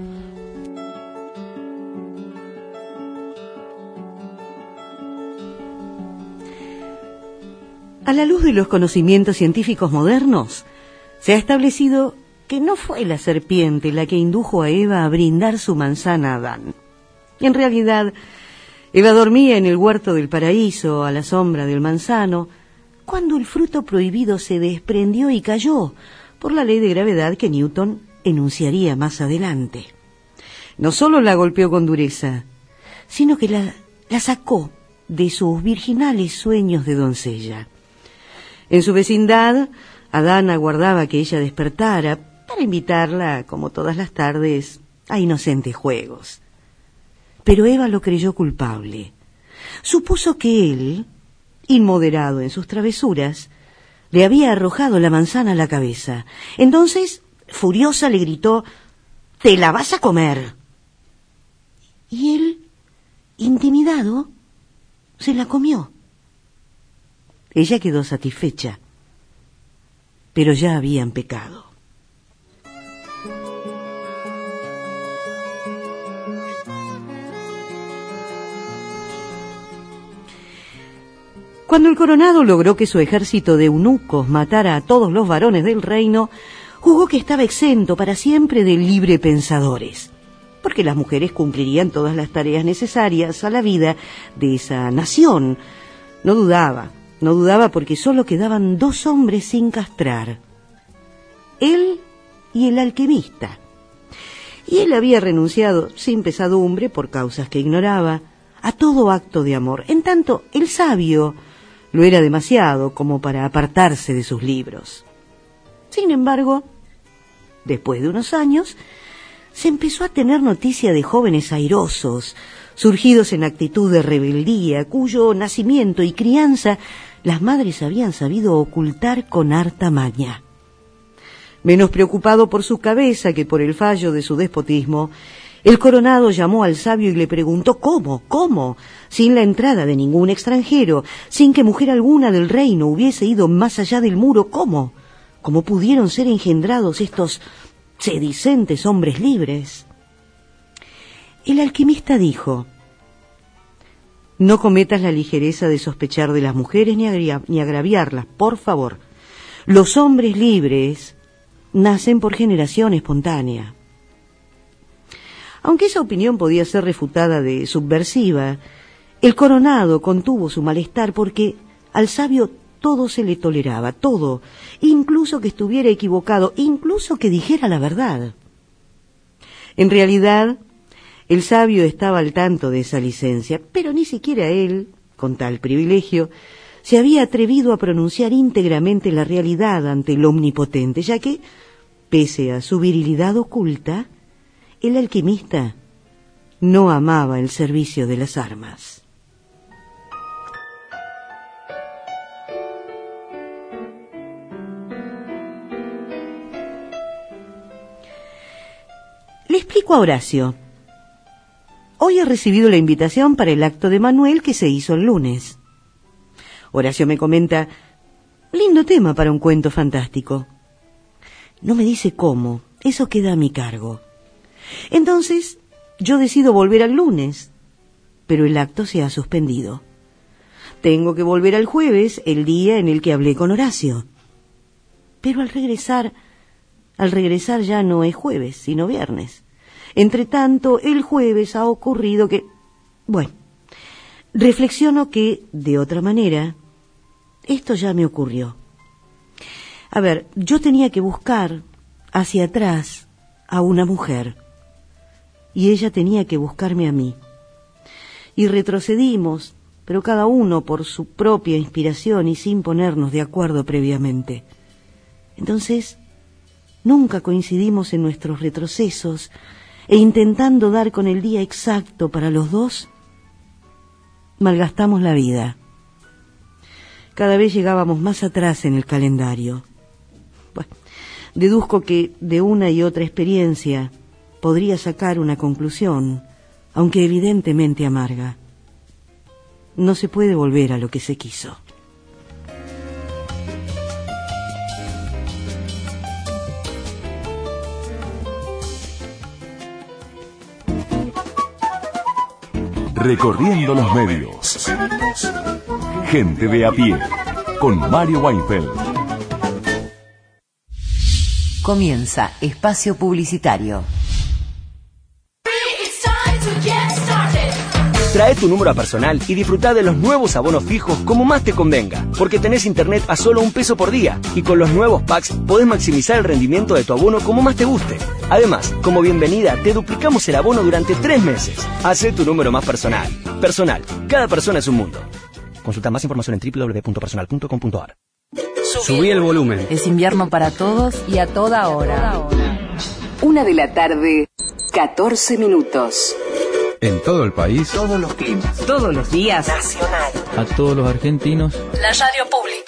A la luz de los conocimientos científicos modernos, se ha establecido que no fue la serpiente la que indujo a Eva a brindar su manzana a Adán. En realidad, Eva dormía en el huerto del paraíso, a la sombra del manzano, cuando el fruto prohibido se desprendió y cayó, por la ley de gravedad que Newton enunciaría más adelante. No solo la golpeó con dureza, sino que la sacó de sus virginales sueños de doncella. En su vecindad, Adán aguardaba que ella despertara para invitarla, como todas las tardes, a inocentes juegos. Pero Eva lo creyó culpable. Supuso que él, inmoderado en sus travesuras, le había arrojado la manzana a la cabeza. Entonces, furiosa, le gritó: «¡Te la vas a comer!». Y él, intimidado, se la comió. Ella quedó satisfecha, pero ya habían pecado. Cuando el coronado logró que su ejército de eunucos matara a todos los varones del reino, juzgó que estaba exento para siempre de librepensadores, porque las mujeres cumplirían todas las tareas necesarias a la vida de esa nación. No dudaba porque solo quedaban 2 hombres sin castrar, él y el alquimista. Y él había renunciado sin pesadumbre, por causas que ignoraba, a todo acto de amor. En tanto, el sabio lo era demasiado como para apartarse de sus libros. Sin embargo, después de unos años, se empezó a tener noticia de jóvenes airosos, surgidos en actitud de rebeldía, cuyo nacimiento y crianza las madres habían sabido ocultar con harta maña. Menos preocupado por su cabeza que por el fallo de su despotismo, el coronado llamó al sabio y le preguntó cómo, sin la entrada de ningún extranjero, sin que mujer alguna del reino hubiese ido más allá del muro, cómo pudieron ser engendrados estos sedicentes hombres libres. El alquimista dijo: «No cometas la ligereza de sospechar de las mujeres ni agraviarlas, por favor. Los hombres libres nacen por generación espontánea». Aunque esa opinión podía ser refutada de subversiva, el coronado contuvo su malestar porque al sabio todo se le toleraba, todo, incluso que estuviera equivocado, incluso que dijera la verdad. En realidad, el sabio estaba al tanto de esa licencia, pero ni siquiera él, con tal privilegio, se había atrevido a pronunciar íntegramente la realidad ante el omnipotente, ya que, pese a su virilidad oculta, el alquimista no amaba el servicio de las armas. Le explico a Horacio. Hoy he recibido la invitación para el acto de Manuel que se hizo el lunes. Horacio me comenta: lindo tema para un cuento fantástico. No me dice cómo, eso queda a mi cargo. Entonces, yo decido volver al lunes, pero el acto se ha suspendido. Tengo que volver al jueves, el día en el que hablé con Horacio. Pero al regresar ya no es jueves, sino viernes. Entretanto, el jueves ha ocurrido que... Bueno, reflexiono que, de otra manera, esto ya me ocurrió. A ver, yo tenía que buscar hacia atrás a una mujer, y ella tenía que buscarme a mí. Y retrocedimos, pero cada uno por su propia inspiración y sin ponernos de acuerdo previamente. Entonces, nunca coincidimos en nuestros retrocesos, e intentando dar con el día exacto para los dos, malgastamos la vida. Cada vez llegábamos más atrás en el calendario. Bueno, Deduzco que de una y otra experiencia podría sacar una conclusión, aunque evidentemente amarga. No se puede volver a lo que se quiso. Recorriendo los medios. Gente de a pie, con Mario Weinfeld. Comienza Espacio Publicitario. Trae tu número personal y disfruta de los nuevos abonos fijos como más te convenga, porque tenés internet a solo $1 por día y con los nuevos packs podés maximizar el rendimiento de tu abono como más te guste. Además, como bienvenida, te duplicamos el abono durante 3 meses. Hacé tu número más personal. Personal, cada persona es un mundo. Consulta más información en www.personal.com.ar. Subí el volumen. Es invierno para todos y a toda hora. 1:00 p.m, 14 minutos. En todo el país, Todos los climas, todos los días. Nacional. a todos los argentinos. La radio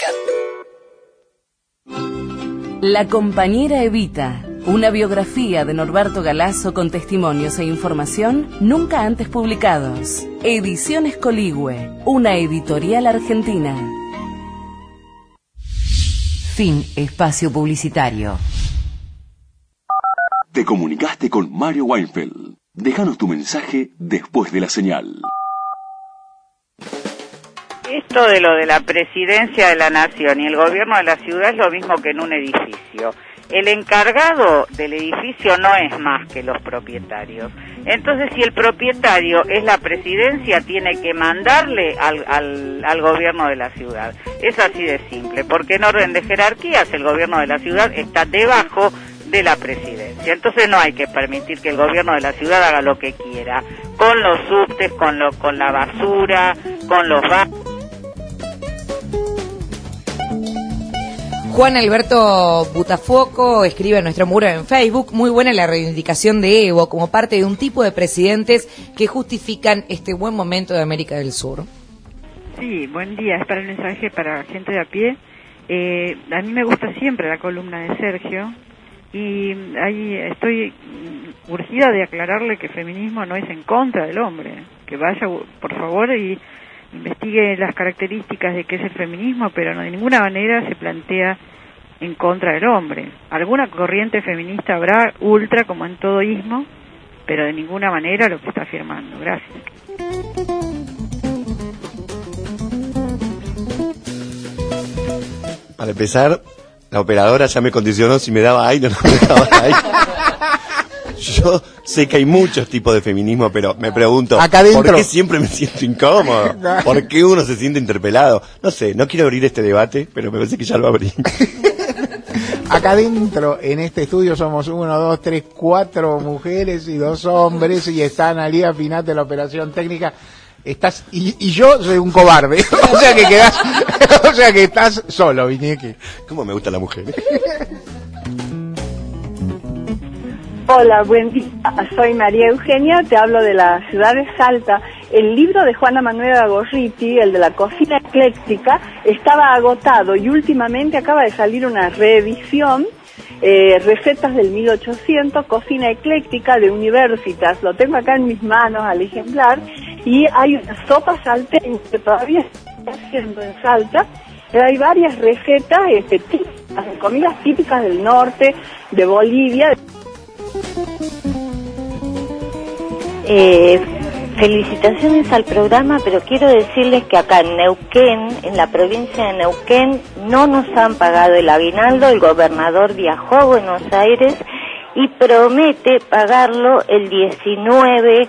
pública. La compañera Evita. Una biografía de Norberto Galazo con testimonios e información nunca antes publicados. Ediciones Coligüe, una editorial argentina. Fin espacio publicitario. Te comunicaste con Mario Weinfeld. Déjanos tu mensaje después de la señal. Esto de lo de la presidencia de la nación y el gobierno de la ciudad es lo mismo que en un edificio. El encargado del edificio no es más que los propietarios. Entonces, si el propietario es la presidencia, tiene que mandarle al gobierno de la ciudad. Es así de simple, porque en orden de jerarquías el gobierno de la ciudad está debajo de la presidencia. Entonces no hay que permitir que el gobierno de la ciudad haga lo que quiera, con los subtes, con la basura, con los Juan Alberto Butafoco escribe en nuestro muro en Facebook: muy buena la reivindicación de Evo como parte de un tipo de presidentes que justifican este buen momento de América del Sur. Sí, buen día, es para el mensaje para gente de a pie. A mí me gusta siempre la columna de Sergio y ahí estoy urgida de aclararle que feminismo no es en contra del hombre, que vaya por favor y investigue las características de qué es el feminismo, pero no de ninguna manera se plantea en contra del hombre. Alguna corriente feminista habrá, ultra, como en todo ismo, pero de ninguna manera lo que está afirmando. Gracias. Para empezar, la operadora ya me condicionó si me daba aire o no me daba aire. Yo sé que hay muchos tipos de feminismo, pero me pregunto, ¿por qué siempre me siento incómodo? ¿Por qué uno se siente interpelado? No sé, no quiero abrir este debate, pero me parece que ya lo abrí. Acá adentro, en este estudio, somos 1, 2, 3, 4 mujeres y 2 hombres, y está Analía Finat de la operación técnica. Estás y yo soy un cobarde. O sea que estás solo, Viñeque. ¿Cómo me gusta la mujer? Hola, buen día. Soy María Eugenia, te hablo de la ciudad de Salta. El libro de Juana Manuela Gorriti, el de la cocina ecléctica, estaba agotado y últimamente acaba de salir una reedición, recetas del 1800, cocina ecléctica de Universitas. Lo tengo acá en mis manos al ejemplar y hay una sopa salteña que todavía se está haciendo en Salta. Pero hay varias recetas típicas, de comidas típicas del norte, de Bolivia. Felicitaciones al programa, pero quiero decirles que acá en Neuquén, en la provincia de Neuquén, no nos han pagado el aguinaldo. El gobernador viajó a Buenos Aires y promete pagarlo el 19,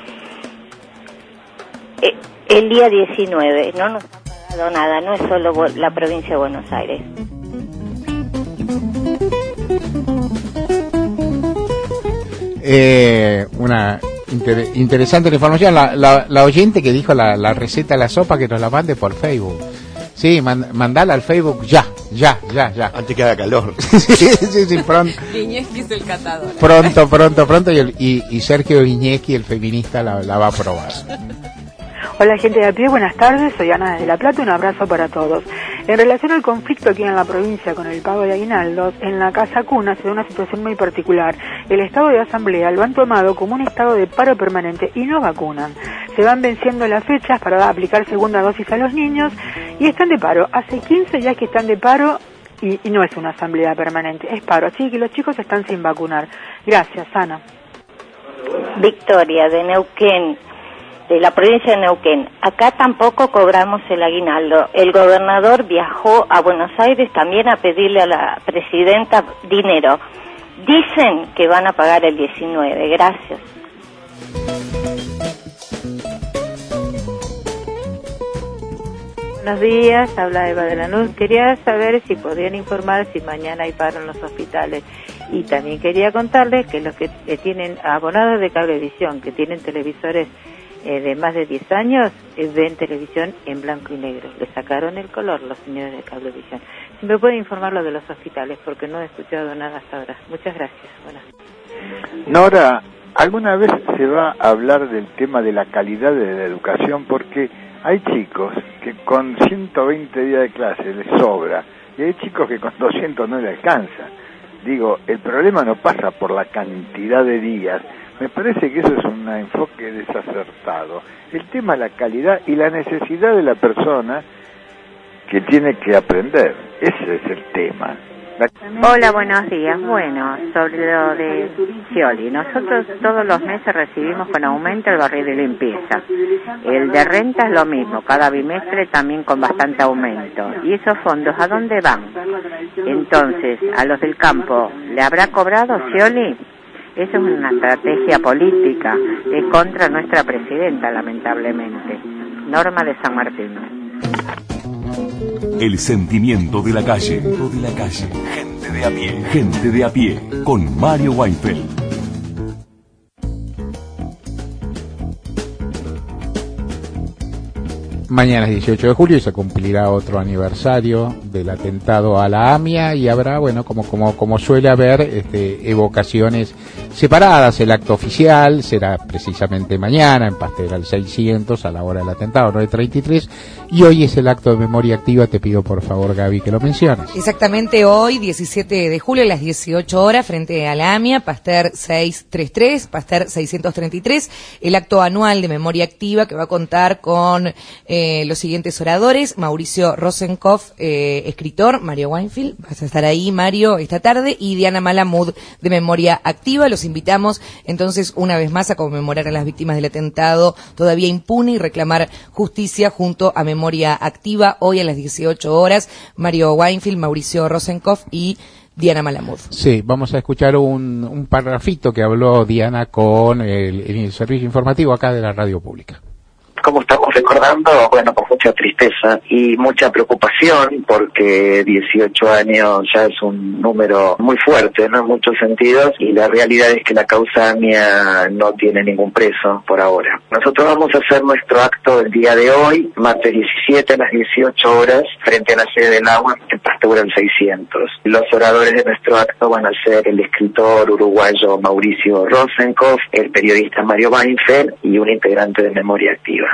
el día 19. No nos han pagado nada, no es solo la provincia de Buenos Aires. Una interesante la información. La oyente que dijo la receta de la sopa, que nos la mande por Facebook. Sí, mandala al Facebook ya. Antes que haga calor. sí, pronto. Viñeski es el catador. Pronto. Y Sergio Viñeski, el feminista, la va a probar. Hola, gente de a pie, buenas tardes, soy Ana de La Plata, un abrazo para todos. En relación al conflicto aquí en la provincia con el pago de aguinaldos, en la Casa Cuna se da una situación muy particular. El estado de asamblea lo han tomado como un estado de paro permanente y no vacunan. Se van venciendo las fechas para aplicar segunda dosis a los niños y están de paro. Hace 15 días que están de paro y no es una asamblea permanente, es paro. Así que los chicos están sin vacunar. Gracias, Ana. Victoria, de Neuquén, de la provincia de Neuquén. Acá tampoco cobramos el aguinaldo. El gobernador viajó a Buenos Aires también a pedirle a la presidenta dinero. Dicen que van a pagar el 19. Gracias. Buenos días, habla Eva de Lanús. Quería saber si podían informar si mañana hay paro en los hospitales. Y también quería contarles que los que tienen abonados de Cablevisión, que tienen televisores de más de 10 años, ven televisión en blanco y negro. Le sacaron el color los señores de Cablevisión. Si me pueden informar lo de los hospitales, porque no he escuchado nada hasta ahora. Muchas gracias. Buenas. Nora, ¿alguna vez se va a hablar del tema de la calidad de la educación? Porque hay chicos que con 120 días de clase les sobra, y hay chicos que con 200 no les alcanza. Digo, el problema no pasa por la cantidad de días. Me parece que eso es un enfoque desacertado. El tema es la calidad y la necesidad de la persona que tiene que aprender. Ese es el tema. Hola, buenos días. Bueno, sobre lo de Scioli, nosotros todos los meses recibimos con aumento el barril de limpieza. El de renta es lo mismo, cada bimestre también con bastante aumento. ¿Y esos fondos a dónde van? Entonces, ¿a los del campo le habrá cobrado Scioli? Eso es una estrategia política contra nuestra presidenta, lamentablemente. Norma de San Martín. El sentimiento de la calle. Gente de a pie. Gente de a pie. Con Mario Weinfeld. Mañana es 18 de julio y se cumplirá otro aniversario del atentado a la AMIA y habrá, bueno, como suele haber, evocaciones separadas. El acto oficial será precisamente mañana en Pastoral 600 a la hora del atentado, 9:33, y hoy es el acto de memoria activa. Te pido por favor, Gaby, que lo menciones. Exactamente hoy, 17 de julio, a las 18 horas, frente a la AMIA, Pasteur 633, Pasteur 633, el acto anual de memoria activa que va a contar con los siguientes oradores: Mauricio Rosenkopf, escritor, Mario Weinfeld, vas a estar ahí, Mario, esta tarde, y Diana Malamud, de Memoria Activa. Los invitamos entonces una vez más a conmemorar a las víctimas del atentado todavía impune y reclamar justicia junto a Memoria Activa. Hoy a las 18 horas, Mario Weinfeld, Mauricio Rosenkopf y Diana Malamud. Sí, vamos a escuchar un parrafito que habló Diana con el servicio informativo acá de la radio pública. Como estamos recordando, bueno, con mucha tristeza y mucha preocupación, porque 18 años ya es un número muy fuerte, ¿no? En muchos sentidos, y la realidad es que la causa AMIA no tiene ningún preso por ahora. Nosotros vamos a hacer nuestro acto el día de hoy, martes 17 a las 18 horas, frente a la sede del agua, en Pastoral 600. Los oradores de nuestro acto van a ser el escritor uruguayo Mauricio Rosenkopf, el periodista Mario Weinfeld y un integrante de Memoria Activa.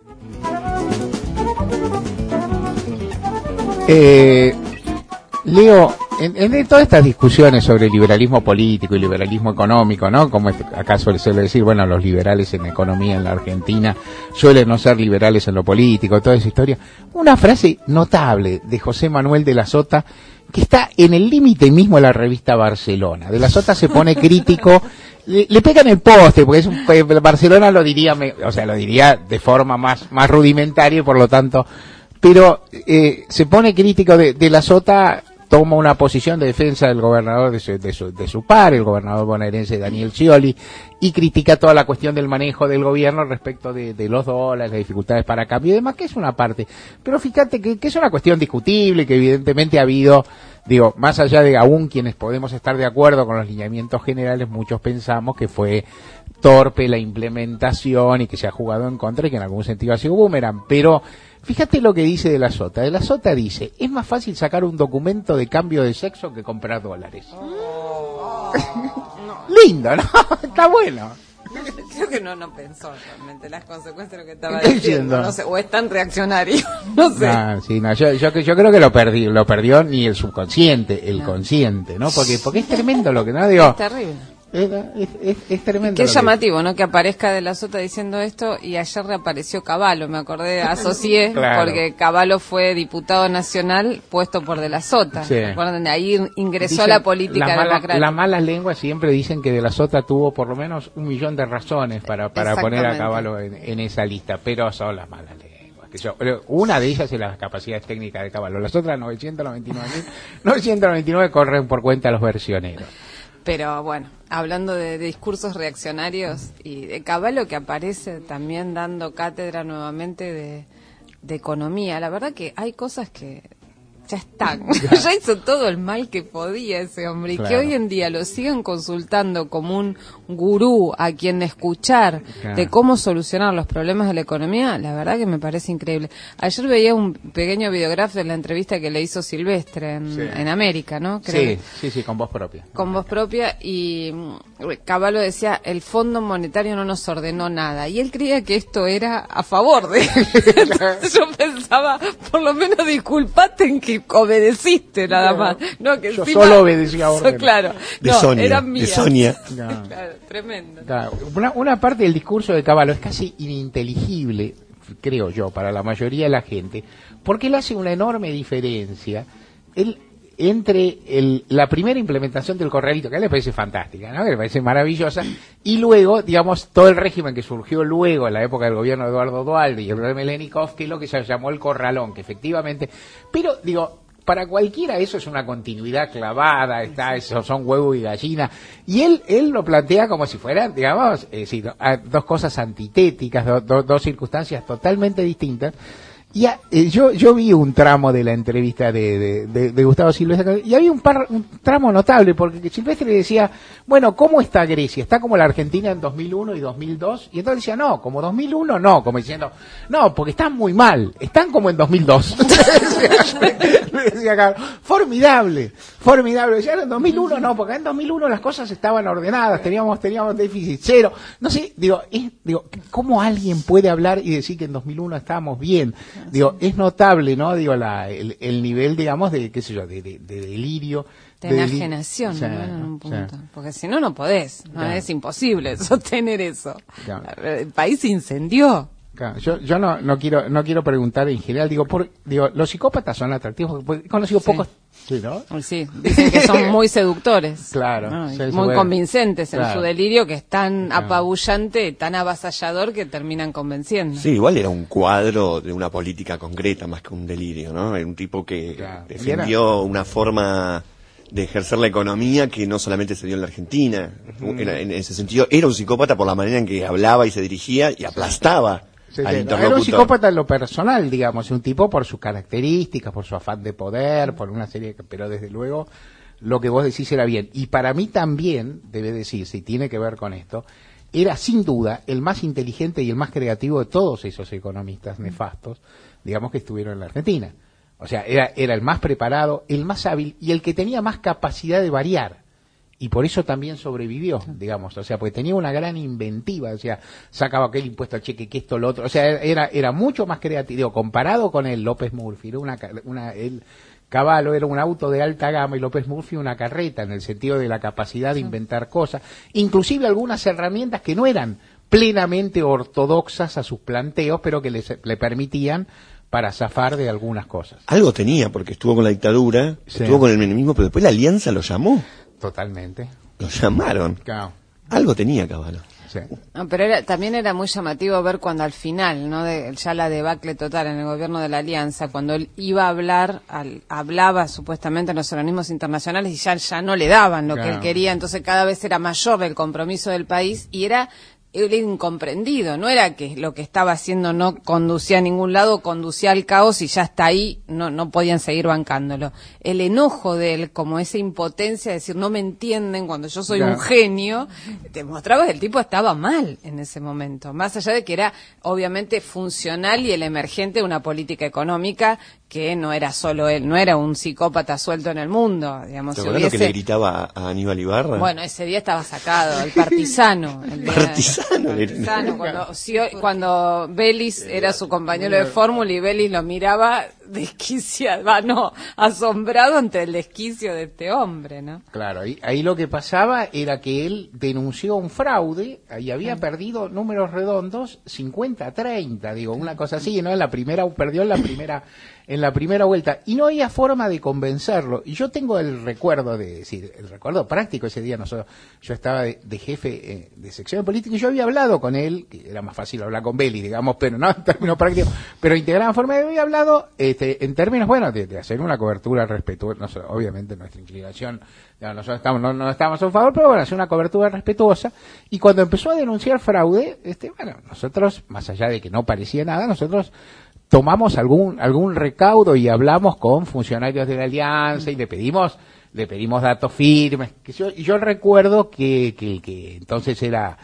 Leo, en todas estas discusiones sobre liberalismo político y liberalismo económico, ¿no? Como acá suele decir, bueno, los liberales en economía en la Argentina suelen no ser liberales en lo político, toda esa historia. Una frase notable de José Manuel de la Sota, que está en el límite mismo de la revista Barcelona. De la Sota se pone crítico, le pega en el poste, porque Barcelona lo diría, lo diría de forma más rudimentaria y por lo tanto, pero se pone crítico de la Sota. Toma una posición de defensa del gobernador de su par, el gobernador bonaerense Daniel Scioli, y critica toda la cuestión del manejo del gobierno respecto de los dólares, las dificultades para cambio y demás, que es una parte. Pero fíjate que es una cuestión discutible, que evidentemente ha habido, más allá de aún quienes podemos estar de acuerdo con los lineamientos generales, muchos pensamos que fue torpe la implementación y que se ha jugado en contra y que en algún sentido ha sido boomerang, pero fíjate lo que dice de la Sota. De la Sota dice, es más fácil sacar un documento de cambio de sexo que comprar dólares. Lindo, ¿no? Está bueno. Creo que no pensó realmente las consecuencias de lo que estaba diciendo. No sé, o es tan reaccionario. no sé. Yo creo que lo perdió ni el subconsciente, el consciente, ¿no? Porque es tremendo lo que, ¿no? Digo, es terrible. Es tremendo. Qué llamativo, ¿no? Que aparezca De la Sota diciendo esto y ayer reapareció Cavallo, me acordé, asocié, claro. Porque Cavallo fue diputado nacional puesto por De la Sota. Sí. ¿Recuerdan? Ahí ingresó Dicen, a la política democrática. Las malas lenguas siempre dicen que De la Sota tuvo por lo menos 1 millón de razones para poner a Cavallo en esa lista, pero son las malas lenguas. Una de ellas es las capacidades técnicas de Cavallo, las otras 999 corren por cuenta de los versioneros. Pero bueno, hablando de discursos reaccionarios y de Cavallo, que aparece también dando cátedra nuevamente de economía, la verdad que hay cosas que ya están. Ya hizo todo el mal que podía ese hombre. Claro. Y que hoy en día lo sigan consultando como un gurú a quien escuchar de cómo solucionar los problemas de la economía, la verdad que me parece increíble. Ayer veía un pequeño videógrafo de la entrevista que le hizo Silvestre en América, ¿no? Creo. Sí, con voz propia. Con voz propia, y Cavallo decía, el Fondo Monetario no nos ordenó nada. Y él creía que esto era a favor de él. Entonces yo pensaba, por lo menos disculpate en que obedeciste nada más. No, que yo encima, solo obedecía órdenes. Claro. De Sonia. Eran mías. De Sonia. Claro, tremendo. Claro. Una parte del discurso de Cavallo es casi ininteligible, creo yo, para la mayoría de la gente, porque él hace una enorme diferencia entre la primera implementación del corralito, que a él le parece fantástica, ¿no? Que le parece maravillosa, y luego, digamos, todo el régimen que surgió luego, en la época del gobierno de Eduardo Duhalde y el de Melenikov, que es lo que se llamó el corralón, que efectivamente, pero, digo, para cualquiera eso es una continuidad clavada, eso son huevo y gallina, y él lo plantea como si fueran, digamos, dos cosas antitéticas, dos circunstancias totalmente distintas. Y yo vi un tramo de la entrevista de Gustavo Silvestre, y había un tramo notable, porque Silvestre le decía, bueno, ¿cómo está Grecia? ¿Está como la Argentina en 2001 y 2002? Y entonces decía, no, como 2001 no, como diciendo, no, porque están muy mal, están como en 2002. Le decía, claro, formidable. Decía, en 2001 no, porque en 2001 las cosas estaban ordenadas, teníamos déficit cero. No sé, digo, ¿cómo alguien puede hablar y decir que en 2001 estábamos bien? Digo, es notable, ¿no? Digo, el nivel, digamos, de, qué sé yo, de delirio. De enajenación, ¿no? En un punto. Porque si no, no podés. No, es imposible sostener eso. El país se incendió. Claro, yo no quiero preguntar en general, digo, los psicópatas son atractivos, porque he conocido pocos, sí, ¿no? Sí, dicen que son muy seductores. Claro. ¿No? Muy convincentes en su delirio, que es tan apabullante, tan avasallador, que terminan convenciendo. Sí, igual era un cuadro de una política concreta más que un delirio, ¿no? Era un tipo que defendió una forma de ejercer la economía que no solamente se dio en la Argentina. En ese sentido, era un psicópata por la manera en que hablaba y se dirigía y aplastaba. Era un psicópata en lo personal, digamos, un tipo por sus características, por su afán de poder, por una serie pero desde luego lo que vos decís era bien. Y para mí también, debe decirse, y tiene que ver con esto, era sin duda el más inteligente y el más creativo de todos esos economistas nefastos, digamos, que estuvieron en la Argentina. O sea, era el más preparado, el más hábil y el que tenía más capacidad de variar. Y por eso también sobrevivió, digamos, o sea, porque tenía una gran inventiva, o sea, sacaba aquel impuesto al cheque, que esto, lo otro, o sea, era mucho más creativo, comparado con el López Murphy, el Cavallo era un auto de alta gama y López Murphy una carreta, en el sentido de la capacidad de inventar cosas, inclusive algunas herramientas que no eran plenamente ortodoxas a sus planteos, pero que le permitían para zafar de algunas cosas. Algo tenía, porque estuvo con la dictadura, estuvo con el menemismo, pero después la Alianza lo llamó. Totalmente. Lo llamaron. Claro. Algo tenía Cavallo. Sí. No, pero también era muy llamativo ver cuando al final, ¿no? Ya la debacle total en el gobierno de la Alianza, cuando él iba a hablar, hablaba supuestamente en los organismos internacionales y ya no le daban lo que él quería, entonces cada vez era mayor el compromiso del país y era incomprendido, no era que lo que estaba haciendo no conducía a ningún lado, conducía al caos y ya está ahí, no podían seguir bancándolo. El enojo de él, como esa impotencia de decir, no me entienden cuando yo soy un genio, demostraba que el tipo estaba mal en ese momento, más allá de que era obviamente funcional y el emergente de una política económica que no era solo él, no era un psicópata suelto en el mundo, digamos. ¿Te acuerdas lo que le gritaba a Aníbal Ibarra? Bueno, ese día estaba sacado, el partisano. Cuando Vélez era su compañero de fórmula y Vélez lo miraba desquiciado, asombrado ante el desquicio de este hombre, ¿no? Claro, ahí lo que pasaba era que él denunció un fraude y había perdido números redondos 50-30, digo, una cosa así, ¿no? Perdió en la primera vuelta y no había forma de convencerlo. Y yo tengo el recuerdo práctico ese día. Yo estaba de jefe de sección política y yo había hablado con él, que era más fácil hablar con Vélez, digamos, pero no en términos prácticos, pero integrada en forma de había hablado en términos, de hacer una cobertura respetuosa. Obviamente nuestra inclinación, nosotros no estamos a favor, pero hacer una cobertura respetuosa. Y cuando empezó a denunciar fraude, nosotros, más allá de que no parecía nada, nosotros tomamos algún recaudo y hablamos con funcionarios de la Alianza y le pedimos datos firmes. Yo recuerdo que entonces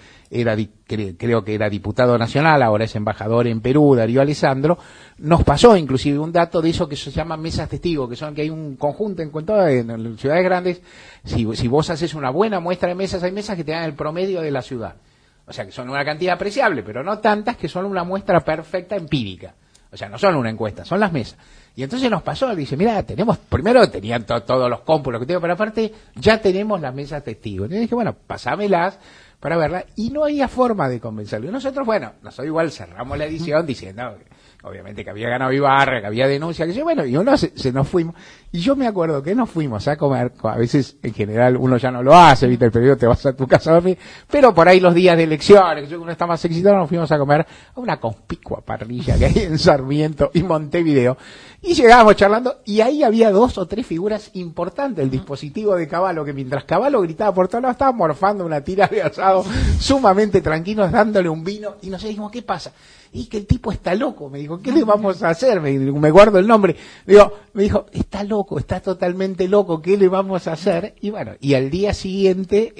creo que era diputado nacional, ahora es embajador en Perú, Darío Alessandro, nos pasó inclusive un dato de eso que se llama mesas testigos, que hay un conjunto en ciudades grandes. Si vos haces una buena muestra de mesas, hay mesas que te dan el promedio de la ciudad. O sea, que son una cantidad apreciable, pero no tantas, que son una muestra perfecta empírica. O sea, no son una encuesta, son las mesas. Y entonces nos pasó, dice, mira, primero tenían todos los cómputos que tengo, pero aparte ya tenemos las mesas testigos. Y yo dije, pasámelas para verla, y no había forma de convencerlo. Y nosotros, nosotros igual cerramos la edición diciendo, obviamente que había ganado Ibarra, que había denuncia, y uno se nos fuimos. Y yo me acuerdo que nos fuimos a comer, a veces en general uno ya no lo hace, viste, el periodo te vas a tu casa a dormir, pero por ahí los días de elecciones, que uno está más excitado, nos fuimos a comer a una conspicua parrilla que hay en Sarmiento y Montevideo, y llegábamos charlando, y ahí había 2 o 3 figuras importantes, el dispositivo de Cavallo, que mientras Cavallo gritaba por todos lados, estaba morfando una tira de asado, sumamente tranquilos, dándole un vino, y nos dijimos, ¿qué pasa? Y que el tipo está loco, me dijo, ¿qué le vamos a hacer? Me guardo el nombre. Me dijo, está loco, está totalmente loco, ¿qué le vamos a hacer? Y al día siguiente,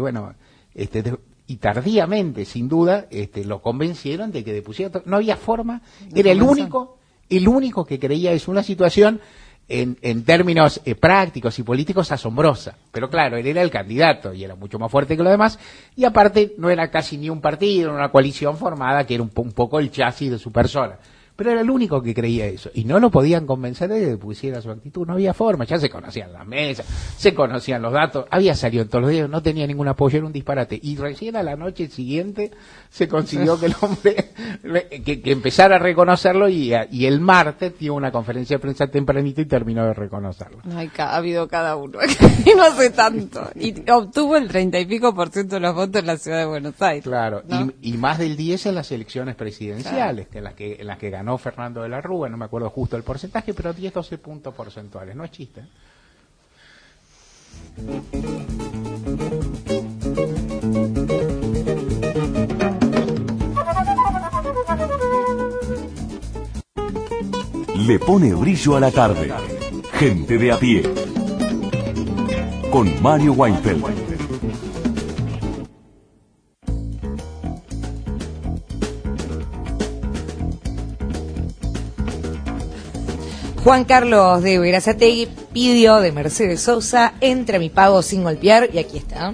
y tardíamente, sin duda, lo convencieron de que depusiera, no había forma, era el único que creía es una situación en términos prácticos y políticos asombrosa. Pero claro, él era el candidato y era mucho más fuerte que los demás, y aparte no era casi ni un partido, era una coalición formada que era un poco el chasis de su persona. Pero era el único que creía eso, y no lo podían convencer de que pusiera su actitud, no había forma, ya se conocían las mesas, se conocían los datos, había salido en todos los días, no tenía ningún apoyo, era un disparate, y recién a la noche siguiente se consiguió que el hombre, que empezara a reconocerlo, y el martes dio una conferencia de prensa tempranito y terminó de reconocerlo. Ha habido cada uno, y no hace tanto, y obtuvo el 30 y pico % de los votos en la ciudad de Buenos Aires. Claro, ¿no? y más del 10 en las elecciones presidenciales, claro, en las que ganó Fernando de la Rúa, no me acuerdo justo el porcentaje, pero 10-12 puntos porcentuales, no es chiste. Le pone brillo a la tarde. Gente de a pie. Con Mario Weinfeld. Juan Carlos de Berazategui pidió de Mercedes Sosa, Entre mi pago sin golpear, y aquí está.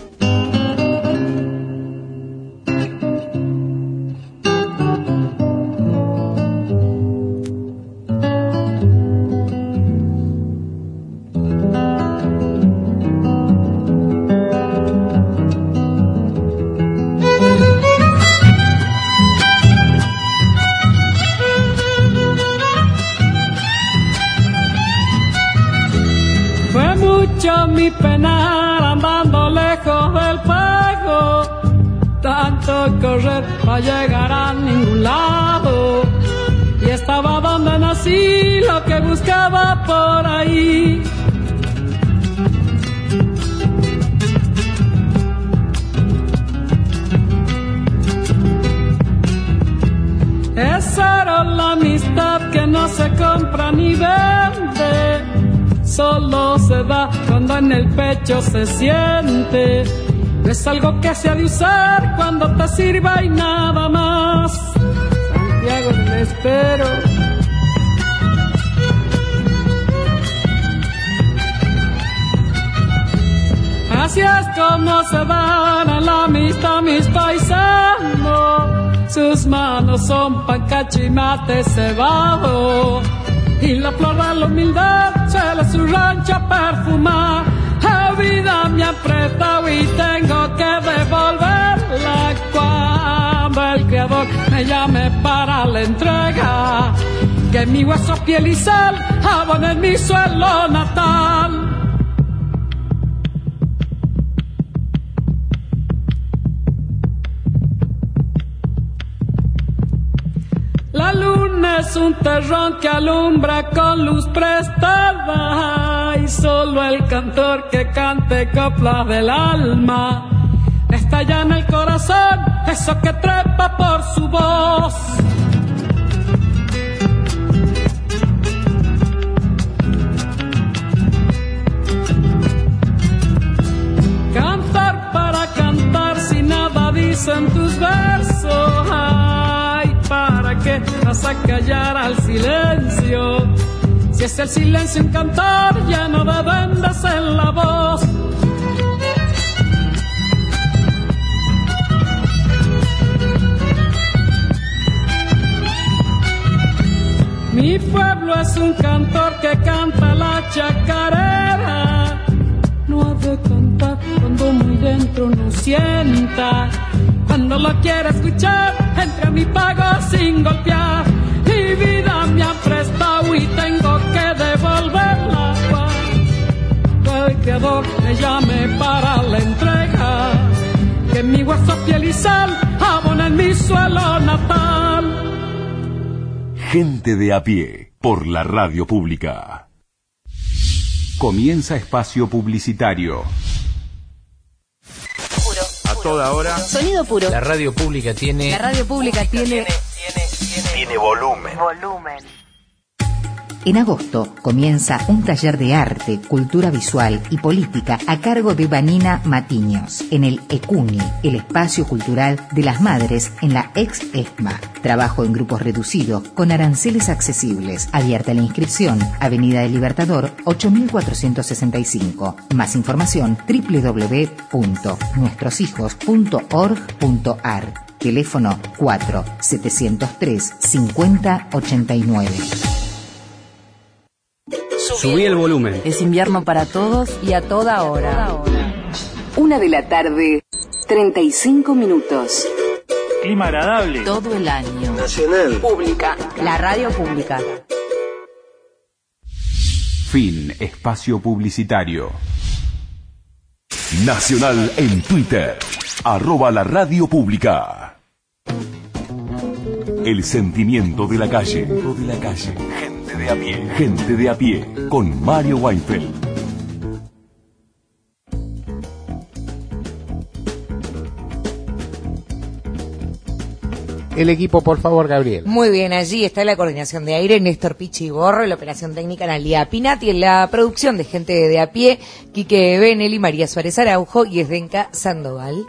Mi penar andando lejos del pago, tanto correr para llegar a ningún lado, y estaba donde nací, lo que buscaba por ahí. Esa era la amistad que no se compra ni vende, solo se da cuando en el pecho se siente. No es algo que se ha de usar cuando te sirva y nada más. Santiago del Estero. Así es como se dan a la amistad mis paisanos. Sus manos son pan, cacho y mate cebado. Y la flor de la humildad suele su rancho perfumar. La vida me ha prestado y tengo que devolverla cuando el Creador me llame para la entrega. Que mi hueso, piel y sal abonen mi suelo natal. La luna es un terrón que alumbra con luz prestada y solo el cantor que cante coplas del alma estalla en el corazón eso que trepa por su voz. Cantar para cantar si nada dicen tus versos. ¿Para qué vas a callar al silencio? Si es el silencio un cantar lleno de duendes en la voz. Mi pueblo es un cantor que canta la chacarera. No ha de cantar cuando muy dentro no sienta. Cuando lo quiera escuchar, entre a mi pago sin golpear. Mi vida me ha prestado y tengo que devolverla. Cuando el Creador me llame para la entrega. Que mi hueso, piel y sal abonen mi suelo natal. Gente de a pie, por la radio pública. Comienza espacio publicitario. A toda hora. Sonido puro. La radio pública tiene... tiene volumen. En agosto comienza un taller de arte, cultura visual y política a cargo de Vanina Matiños en el ECUNI, el espacio cultural de las madres en la ex ESMA. Trabajo en grupos reducidos con aranceles accesibles. Abierta la inscripción. Avenida del Libertador 8465. Más información www.nuestroshijos.org.ar. Teléfono 4-703-5089. Subí el volumen. Es invierno para todos y a toda hora. 1 de la tarde, 35 minutos. Clima agradable. Todo el año. Nacional. Pública. La radio pública. Fin espacio publicitario. Nacional en Twitter. @la radio pública. El sentimiento de la calle. Gente de a pie. Gente de a pie. Con Mario Weinfeld. El equipo, por favor, Gabriel. Muy bien, allí está la coordinación de aire, Néstor Pichiborro, la operación técnica Analia Pinati, en la producción de Gente de a pie, Quique Benelli, María Suárez Araujo y Esdenka Sandoval.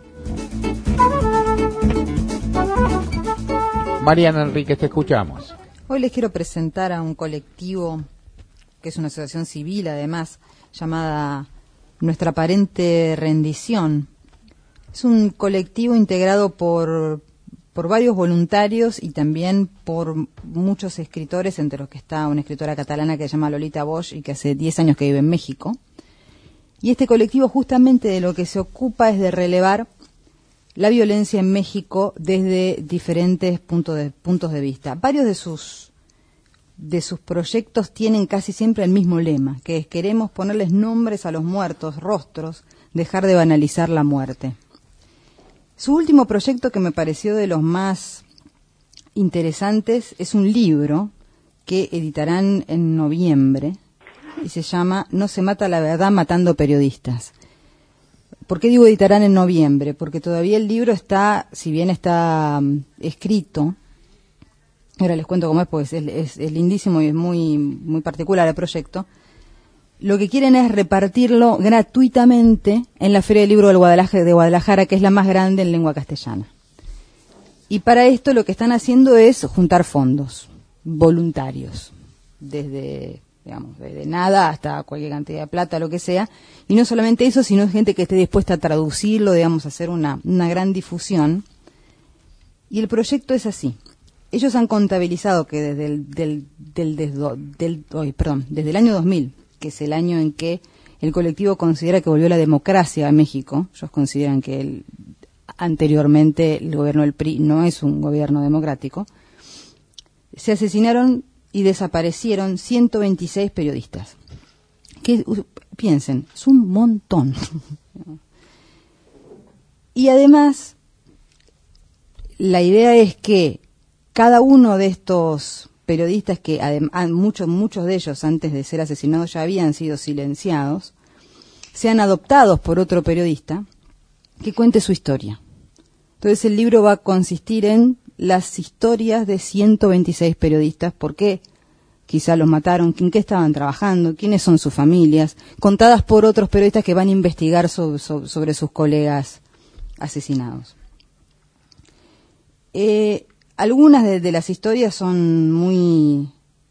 Mariana Enríquez, te escuchamos. Hoy les quiero presentar a un colectivo que es una asociación civil, además, llamada Nuestra Aparente Rendición. Es un colectivo integrado por varios voluntarios y también por muchos escritores, entre los que está una escritora catalana que se llama Lolita Bosch y que hace 10 años que vive en México. Y este colectivo justamente de lo que se ocupa es de relevar la violencia en México desde diferentes puntos de vista. Varios de sus proyectos tienen casi siempre el mismo lema, que es: queremos ponerles nombres a los muertos, rostros, dejar de banalizar la muerte. Su último proyecto, que me pareció de los más interesantes, es un libro que editarán en noviembre y se llama No se mata la verdad matando periodistas. ¿Por qué digo editarán en noviembre? Porque todavía el libro está, si bien está escrito, ahora les cuento cómo es, pues es lindísimo y es muy particular el proyecto. Lo que quieren es repartirlo gratuitamente en la Feria del Libro de Guadalajara, que es la más grande en lengua castellana. Y para esto lo que están haciendo es juntar fondos voluntarios, desde digamos, de nada hasta cualquier cantidad de plata, lo que sea, y no solamente eso, sino gente que esté dispuesta a traducirlo, digamos, a hacer una gran difusión. Y el proyecto es así. Ellos han contabilizado que desde el año 2000, que es el año en que el colectivo considera que volvió la democracia a México, ellos consideran que anteriormente el gobierno del PRI no es un gobierno democrático, se asesinaron y desaparecieron 126 periodistas. Que piensen, es un montón. Y además, la idea es que cada uno de estos periodistas, que además muchos de ellos antes de ser asesinados ya habían sido silenciados, sean adoptados por otro periodista que cuente su historia. Entonces el libro va a consistir en las historias de 126 periodistas, por qué quizá los mataron, en qué estaban trabajando, quiénes son sus familias, contadas por otros periodistas que van a investigar sobre sus colegas asesinados. Algunas de las historias son muy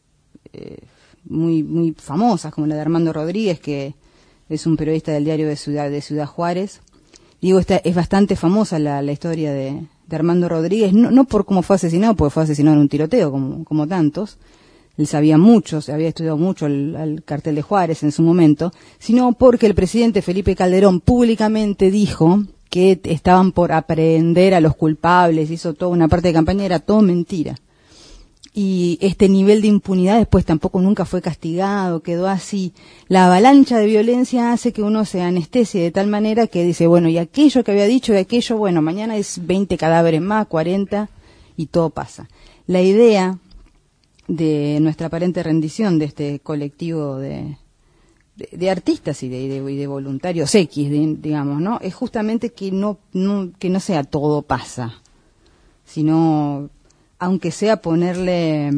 famosas, como la de Armando Rodríguez, que es un periodista del diario de Ciudad Juárez. Digo, esta es bastante famosa la historia de Armando Rodríguez, no por cómo fue asesinado, porque fue asesinado en un tiroteo, como tantos. Él sabía mucho, se había estudiado mucho al cartel de Juárez en su momento, sino porque el presidente Felipe Calderón públicamente dijo que estaban por aprehender a los culpables, hizo toda una parte de campaña, era todo mentira. Y este nivel de impunidad después tampoco nunca fue castigado, quedó así. La avalancha de violencia hace que uno se anestesie de tal manera que dice, bueno, y aquello que había dicho, y aquello, bueno, mañana es 20 cadáveres más, 40, y todo pasa. La idea de nuestra aparente rendición de este colectivo de artistas y de voluntarios X, digamos, ¿no? Es justamente que no sea todo pasa, sino aunque sea ponerle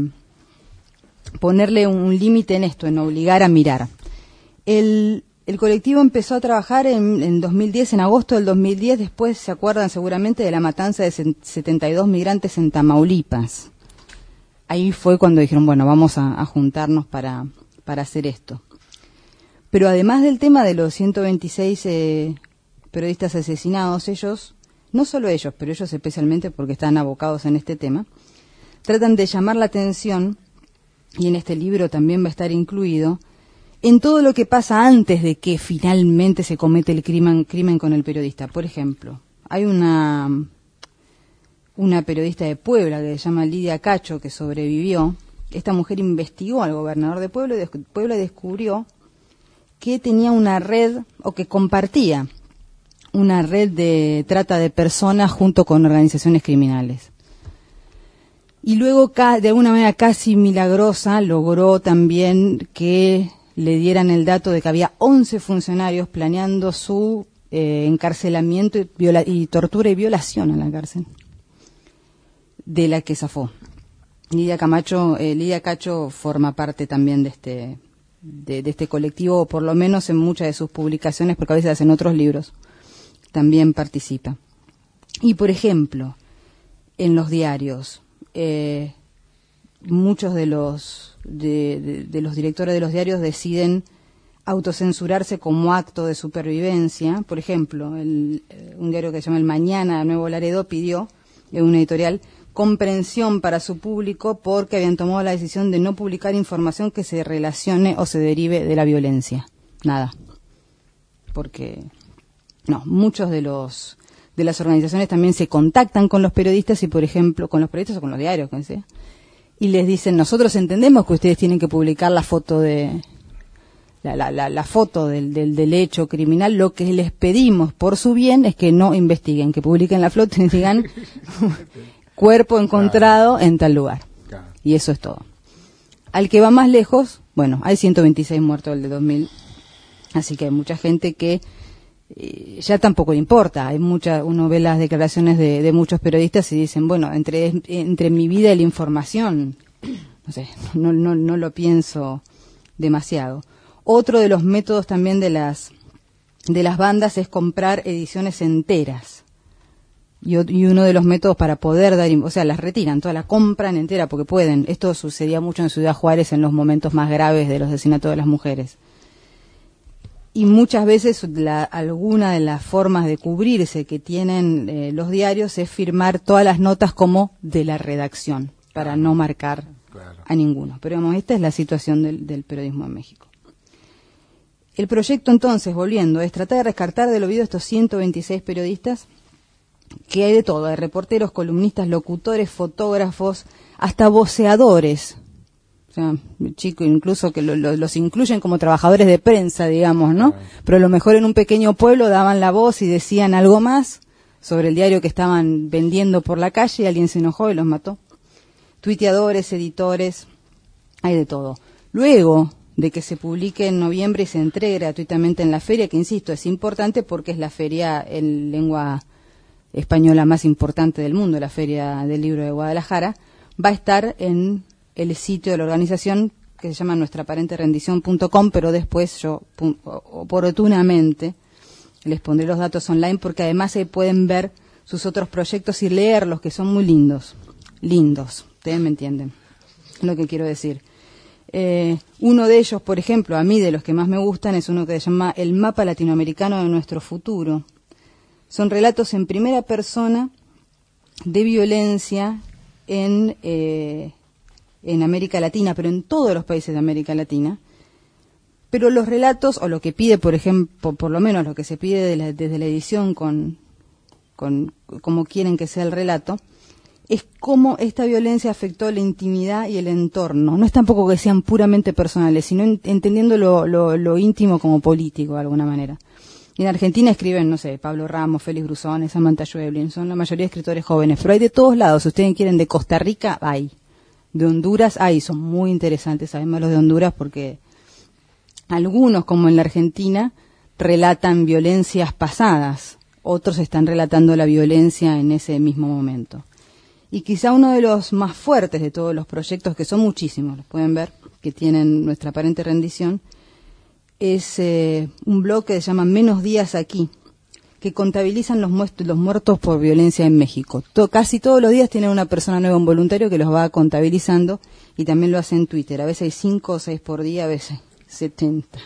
un límite en esto, en obligar a mirar. El colectivo empezó a trabajar en 2010, en agosto del 2010, después se acuerdan seguramente de la matanza de 72 migrantes en Tamaulipas. Ahí fue cuando dijeron, bueno, vamos a juntarnos para hacer esto. Pero además del tema de los 126 periodistas asesinados, ellos, no solo ellos, pero ellos especialmente porque están abocados en este tema, tratan de llamar la atención, y en este libro también va a estar incluido, en todo lo que pasa antes de que finalmente se comete el crimen con el periodista. Por ejemplo, hay una periodista de Puebla que se llama Lidia Cacho, que sobrevivió. Esta mujer investigó al gobernador de Puebla y descubrió que tenía una red, o que compartía una red de trata de personas junto con organizaciones criminales. Y luego, de alguna manera casi milagrosa, logró también que le dieran el dato de que había 11 funcionarios planeando su encarcelamiento y tortura y violación en la cárcel, de la que zafó. Lidia Cacho forma parte también de este colectivo, o por lo menos en muchas de sus publicaciones, porque a veces en otros libros también participa. Y por ejemplo, en los diarios, muchos de los directores de los diarios deciden autocensurarse como acto de supervivencia. Por ejemplo, un diario que se llama El Mañana, Nuevo Laredo, pidió en una editorial comprensión para su público porque habían tomado la decisión de no publicar información que se relacione o se derive de la violencia. Nada. Porque muchos de las organizaciones también se contactan con los periodistas y, por ejemplo, con los periodistas o con los diarios, como sea, y les dicen, nosotros entendemos que ustedes tienen que publicar la foto la foto del hecho criminal, lo que les pedimos por su bien es que no investiguen, que publiquen la foto y digan cuerpo encontrado en tal lugar. Y eso es todo. Al que va más lejos, bueno, hay 126 muertos del de 2000, así que hay mucha gente que ya tampoco le importa. Uno ve las declaraciones de muchos periodistas y dicen, bueno, entre mi vida y la información, no sé, no lo pienso demasiado. Otro de los métodos también de las bandas es comprar ediciones enteras Y uno de los métodos para poder dar, o sea, las retiran, todas las compran entera porque pueden. Esto sucedía mucho en Ciudad Juárez en los momentos más graves de los asesinatos de las mujeres. Y muchas veces alguna de las formas de cubrirse que tienen los diarios es firmar todas las notas como de la redacción, para no marcar a ninguno. Pero digamos, esta es la situación del periodismo en México. El proyecto entonces, volviendo, es tratar de rescatar del olvido estos 126 periodistas, que hay de todo, hay reporteros, columnistas, locutores, fotógrafos, hasta voceadores. O sea, chicos, incluso que los incluyen como trabajadores de prensa, digamos, ¿no? Pero a lo mejor en un pequeño pueblo daban la voz y decían algo más sobre el diario que estaban vendiendo por la calle y alguien se enojó y los mató. Tuiteadores, editores, hay de todo. Luego de que se publique en noviembre y se entregue gratuitamente en la feria, que insisto, es importante porque es la feria en lengua española más importante del mundo, la Feria del Libro de Guadalajara, va a estar en el sitio de la organización que se llama nuestraparenterendición.com, pero después yo oportunamente les pondré los datos online porque además se pueden ver sus otros proyectos y leerlos, que son muy lindos, ustedes me entienden lo que quiero decir. Uno de ellos, por ejemplo, a mí de los que más me gustan, es uno que se llama El Mapa Latinoamericano de Nuestro Futuro. Son relatos en primera persona de violencia en América Latina, pero en todos los países de América Latina. Pero los relatos, o lo que pide, por ejemplo, por lo menos lo que se pide desde la edición con cómo quieren que sea el relato, es cómo esta violencia afectó la intimidad y el entorno. No es tampoco que sean puramente personales, sino entendiendo lo íntimo como político, de alguna manera. En Argentina escriben, no sé, Pablo Ramos, Félix Brusone, Samantha Schweblin, son la mayoría de escritores jóvenes, pero hay de todos lados. Si ustedes quieren de Costa Rica, hay. De Honduras, hay. Son muy interesantes, además los de Honduras, porque algunos, como en la Argentina, relatan violencias pasadas. Otros están relatando la violencia en ese mismo momento. Y quizá uno de los más fuertes de todos los proyectos, que son muchísimos, los pueden ver, que tienen Nuestra Aparente Rendición, es un blog que se llama Menos Días Aquí, que contabilizan los muertos por violencia en México. Casi todos los días tienen una persona nueva, un voluntario que los va contabilizando, y también lo hace en Twitter. A veces hay 5 o 6 por día, a veces 70.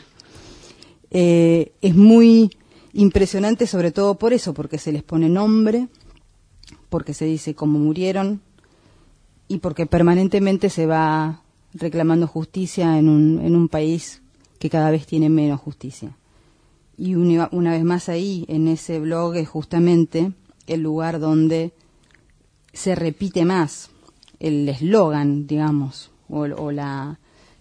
Es muy impresionante, sobre todo por eso, porque se les pone nombre, porque se dice cómo murieron, y porque permanentemente se va reclamando justicia en un país que cada vez tiene menos justicia. Y una vez más ahí, en ese blog, es justamente el lugar donde se repite más el eslogan, digamos, o la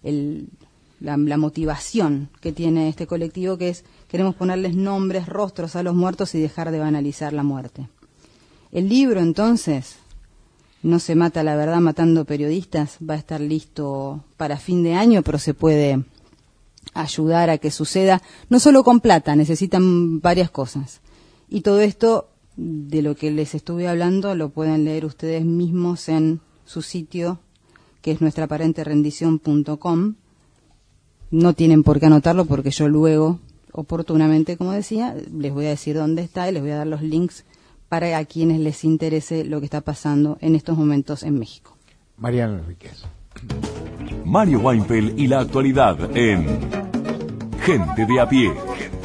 motivación que tiene este colectivo, que es: queremos ponerles nombres, rostros a los muertos y dejar de banalizar la muerte. El libro, entonces, No se mata la verdad matando periodistas, va a estar listo para fin de año, pero se puede ayudar a que suceda, no solo con plata, necesitan varias cosas. Y todo esto, de lo que les estuve hablando, lo pueden leer ustedes mismos en su sitio, que es nuestraparenterendición.com. No tienen por qué anotarlo porque yo luego, oportunamente, como decía, les voy a decir dónde está y les voy a dar los links para a quienes les interese lo que está pasando en estos momentos en México. Mariana Enríquez. Mario Weinfeld y la actualidad en Gente de a Pie.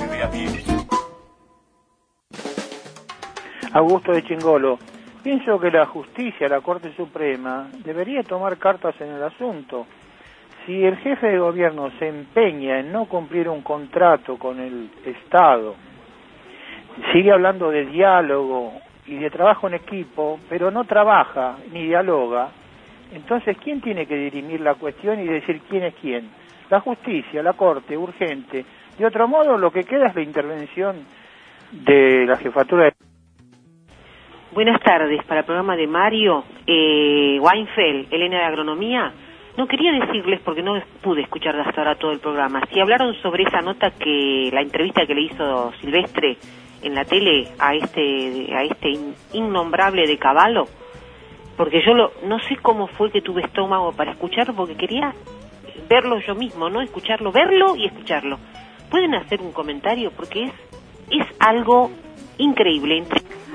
Augusto de Chingolo. Pienso que la justicia, la Corte Suprema, debería tomar cartas en el asunto. Si el jefe de gobierno se empeña en no cumplir un contrato con el Estado, sigue hablando de diálogo y de trabajo en equipo, pero no trabaja ni dialoga, entonces ¿quién tiene que dirimir la cuestión y decir quién es quién? La justicia, la Corte, urgente. De otro modo, lo que queda es la intervención de la jefatura de... Buenas tardes, para el programa de Mario Weinfeld, Elena de Agronomía. No quería decirles, porque no pude escuchar hasta ahora todo el programa, si hablaron sobre esa nota la entrevista que le hizo Silvestre en la tele a este innombrable de Cavallo, porque yo no sé cómo fue que tuve estómago para escucharlo, porque quería verlo yo mismo, no escucharlo, verlo y escucharlo. ¿Pueden hacer un comentario? Porque es algo increíble.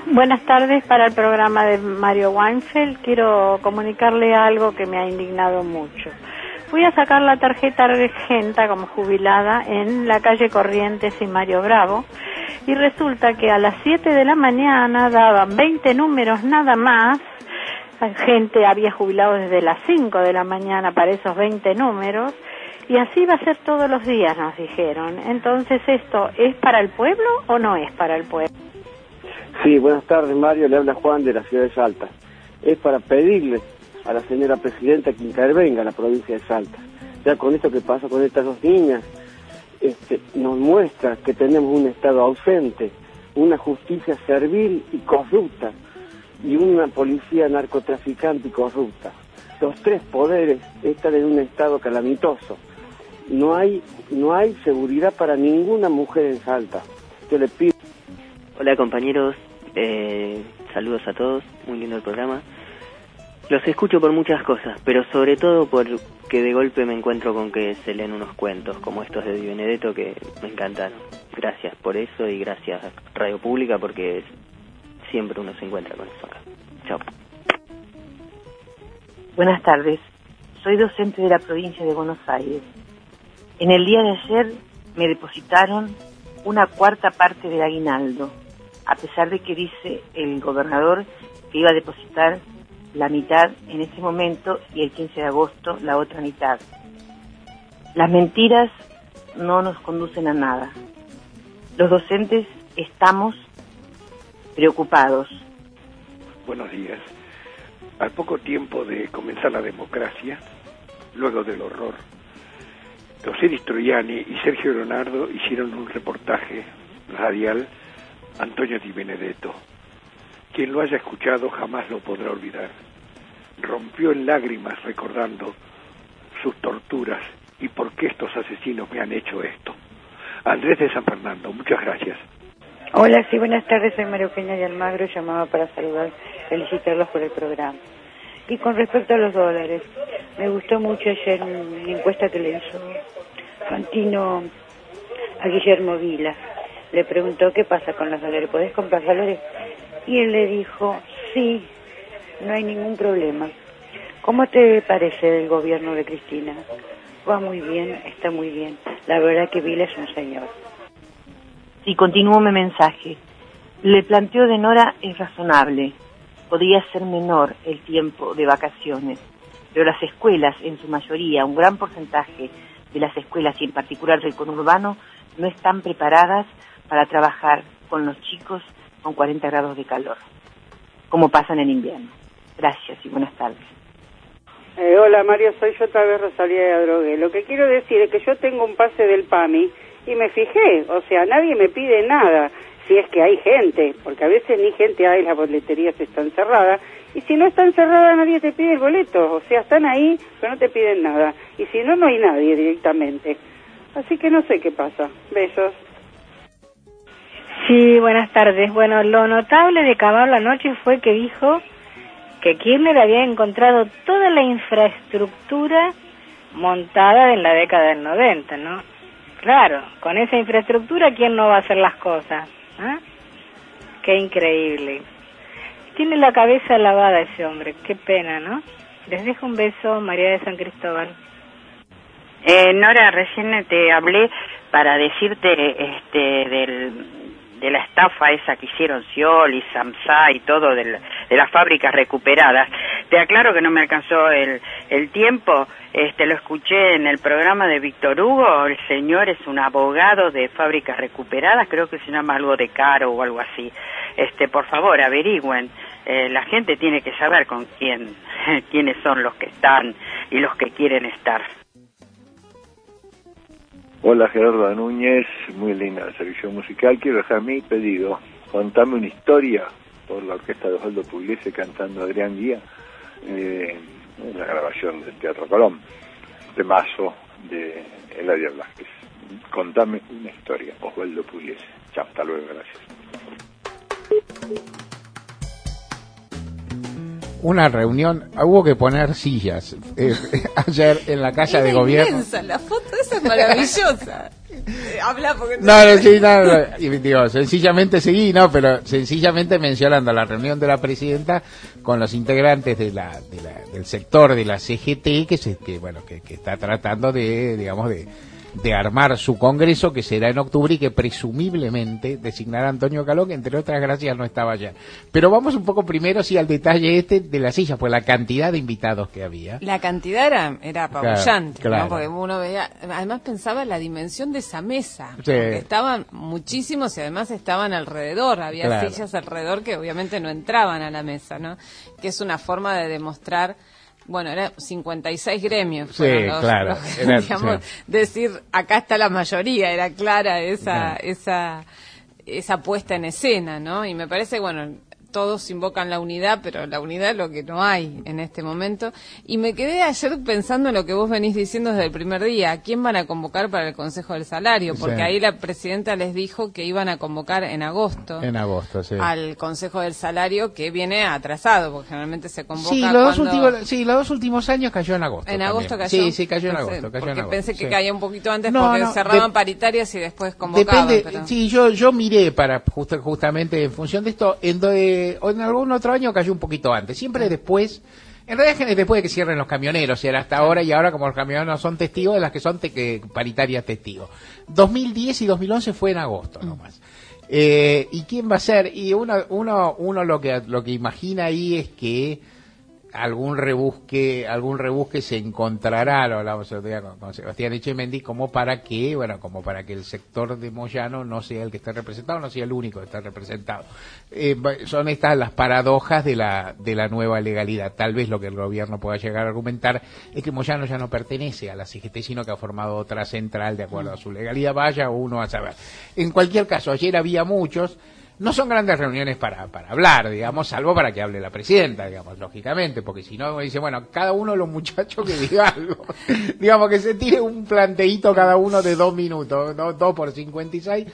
Buenas tardes para el programa de Mario Weinfeld. Quiero comunicarle algo que me ha indignado mucho. Fui a sacar la tarjeta Regenta como jubilada en la calle Corrientes y Mario Bravo y resulta que a las 7 de la mañana daban 20 números nada más. La gente había jubilado desde las 5 de la mañana para esos 20 números y así va a ser todos los días, nos dijeron. Entonces, ¿esto es para el pueblo o no es para el pueblo? Sí, buenas tardes, Mario, le habla Juan de la ciudad de Salta. Es para pedirle a la señora presidenta que intervenga en la provincia de Salta. Ya con esto que pasa con estas dos niñas, nos muestra que tenemos un Estado ausente, una justicia servil y corrupta, y una policía narcotraficante y corrupta. Los tres poderes están en un estado calamitoso. No hay seguridad para ninguna mujer en Salta. Yo le pido... Hola compañeros, saludos a todos, muy lindo el programa. Los escucho por muchas cosas, pero sobre todo porque de golpe me encuentro con que se leen unos cuentos como estos de Di Benedetto que me encantaron. Gracias por eso y gracias a Radio Pública porque siempre uno se encuentra con eso acá. Chao. Buenas tardes, soy docente de la provincia de Buenos Aires. En el día de ayer me depositaron una cuarta parte del aguinaldo, a pesar de que dice el gobernador que iba a depositar la mitad en ese momento y el 15 de agosto la otra mitad. Las mentiras no nos conducen a nada. Los docentes estamos preocupados. Buenos días. Al poco tiempo de comenzar la democracia, luego del horror, Osiris Troiani y Sergio Leonardo hicieron un reportaje radial Antonio Di Benedetto. Quien lo haya escuchado jamás lo podrá olvidar. Rompió en lágrimas recordando sus torturas y por qué estos asesinos me han hecho esto. Andrés de San Fernando, muchas gracias. Hola, sí, buenas tardes, soy María Eugenia de Almagro, llamaba para saludar, felicitarlos por el programa. Y con respecto a los dólares, me gustó mucho ayer una encuesta que le hizo Fantino a Guillermo Vila. Le preguntó qué pasa con los dólares, ¿podés comprar dólares? Y él le dijo, sí, no hay ningún problema. ¿Cómo te parece el gobierno de Cristina? Va muy bien, está muy bien. La verdad que Vila es un señor. Sí, continúo mi mensaje. Le planteo de Nora es razonable. Podría ser menor el tiempo de vacaciones, pero las escuelas, en su mayoría, un gran porcentaje de las escuelas, y en particular del conurbano, no están preparadas para trabajar con los chicos con 40 grados de calor, como pasan en invierno. Gracias y buenas tardes. Hola Mario, soy yo otra vez Rosalía de Adrogué. Lo que quiero decir es que yo tengo un pase del PAMI y me fijé, o sea, nadie me pide nada, si es que hay gente, porque a veces ni gente hay, las boleterías están cerradas, y si no están cerradas nadie te pide el boleto, o sea, están ahí, pero no te piden nada, y si no, no hay nadie directamente. Así que no sé qué pasa. Besos. Sí, buenas tardes. Bueno, lo notable de Camargo anoche fue que dijo que Kirchner había encontrado toda la infraestructura montada en la década del 90, ¿no? Claro, con esa infraestructura, ¿quién no va a hacer las cosas? ¿Ah? Qué increíble. Tiene la cabeza lavada ese hombre, qué pena, ¿no? Les dejo un beso, María de San Cristóbal. Nora, recién te hablé para decirte de la estafa esa que hicieron Scioli, Samsá y todo de las fábricas recuperadas. Te aclaro que no me alcanzó el tiempo, lo escuché en el programa de Víctor Hugo, el señor es un abogado de fábricas recuperadas, creo que se llama algo de Caro o algo así. Por favor, averigüen, la gente tiene que saber con quiénes son los que están y los que quieren estar. Hola Gerardo Núñez, muy linda el servicio musical. Quiero dejar mi pedido. Contame una historia por la orquesta de Osvaldo Pugliese cantando Adrián Guía en la grabación del Teatro Colón, temazo de Eladia Blasquez. Contame una historia, Osvaldo Pugliese. Chao, hasta luego, gracias. Una reunión, hubo que poner sillas ayer en la casa de gobierno. Inmensa, la foto esa es maravillosa. Habla porque... Y digo, sencillamente seguí, pero sencillamente mencionando la reunión de la presidenta con los integrantes del sector de la CGT que está tratando de armar su congreso, que será en octubre y que presumiblemente designará a Antonio Caló, que entre otras gracias no estaba allá. Pero vamos un poco primero al detalle de las sillas, pues la cantidad de invitados que había. La cantidad era apabullante, claro. ¿no? Porque uno veía, además pensaba en la dimensión de esa mesa, Sí. porque estaban muchísimos y además estaban alrededor, había sillas alrededor que obviamente no entraban a la mesa, ¿no? Que es una forma de demostrar. Bueno, eran 56 gremios. Sí, claro. Decir, acá está la mayoría, era clara esa puesta en escena, ¿no? Y me parece, todos invocan la unidad, pero la unidad es lo que no hay en este momento. Y me quedé ayer pensando en lo que vos venís diciendo desde el primer día. ¿A quién van a convocar para el Consejo del Salario? Porque ahí la presidenta les dijo que iban a convocar en agosto. En agosto, sí. Al Consejo del Salario, que viene atrasado, porque generalmente se convoca los dos últimos años cayó en agosto. ¿En agosto cayó? Sí, cayó en agosto. Pensé que caía un poquito antes porque cerraban paritarias y después convocaban. Depende, sí, yo miré para justamente en función de esto, o en algún otro año cayó un poquito antes, siempre después, en realidad después de que cierren los camioneros, era hasta ahora, y ahora como los camioneros no son testigos, de las que son paritarias testigos. 2010 y 2011 fue en agosto nomás. ¿Y quién va a ser? Y uno lo que imagina ahí es que algún rebusque se encontrará, lo hablamos el otro día con Sebastián Echemendi, como para que el sector de Moyano no sea el que esté representado, no sea el único que esté representado. Son estas las paradojas de la nueva legalidad. Tal vez lo que el gobierno pueda llegar a argumentar es que Moyano ya no pertenece a la CGT, sino que ha formado otra central de acuerdo a su legalidad, vaya uno a saber. En cualquier caso, ayer había muchos. No son grandes reuniones para hablar, digamos, salvo para que hable la presidenta, digamos, lógicamente, porque si no, dice, cada uno de los muchachos que diga algo, digamos, que se tire un planteíto cada uno de 2 minutos, 2 por 56,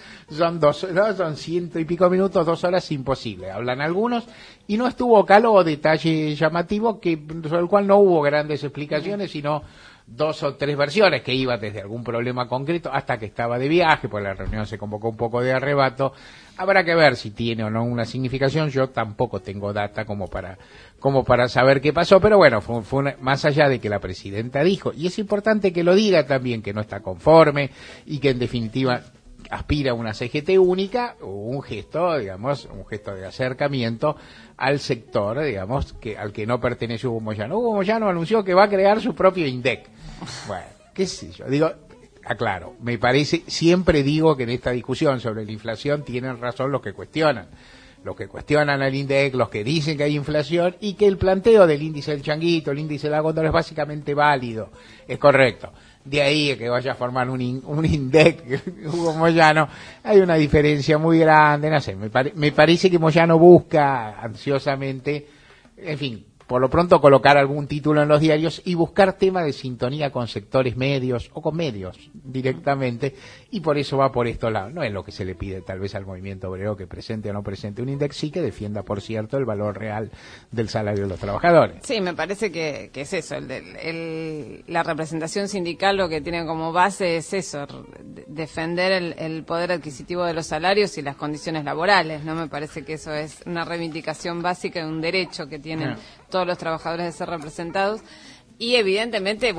son 100 y pico minutos, 2 horas, imposible. Hablan algunos, y no estuvo Caló, detalle llamativo, sobre el cual no hubo grandes explicaciones, sino 2 o 3 versiones, que iba desde algún problema concreto hasta que estaba de viaje, pues la reunión se convocó un poco de arrebato. Habrá que ver si tiene o no una significación. Yo tampoco tengo data como para saber qué pasó, pero fue más allá de que la presidenta dijo, y es importante que lo diga también, que no está conforme y que en definitiva aspira a una CGT única, un gesto de acercamiento al sector, al que no pertenece Hugo Moyano. Hugo Moyano anunció que va a crear su propio INDEC. Bueno, qué sé yo, aclaro, me parece, siempre digo que en esta discusión sobre la inflación tienen razón los que cuestionan al INDEC, los que dicen que hay inflación, y que el planteo del índice del changuito, el índice de la góndola es básicamente válido, es correcto. De ahí que vaya a formar un INDEC Hugo Moyano, hay una diferencia muy grande, no sé, me parece que Moyano busca ansiosamente, en fin, por lo pronto colocar algún título en los diarios y buscar tema de sintonía con sectores medios o con medios directamente, y por eso va por estos lados. No es lo que se le pide tal vez al movimiento obrero, que presente o no presente un índice, sí que defienda, por cierto, el valor real del salario de los trabajadores. Sí, me parece que es eso, la representación sindical lo que tiene como base es eso, defender el poder adquisitivo de los salarios y las condiciones laborales, ¿no? Me parece que eso es una reivindicación básica de un derecho que tienen todos los trabajadores de ser representados, y evidentemente,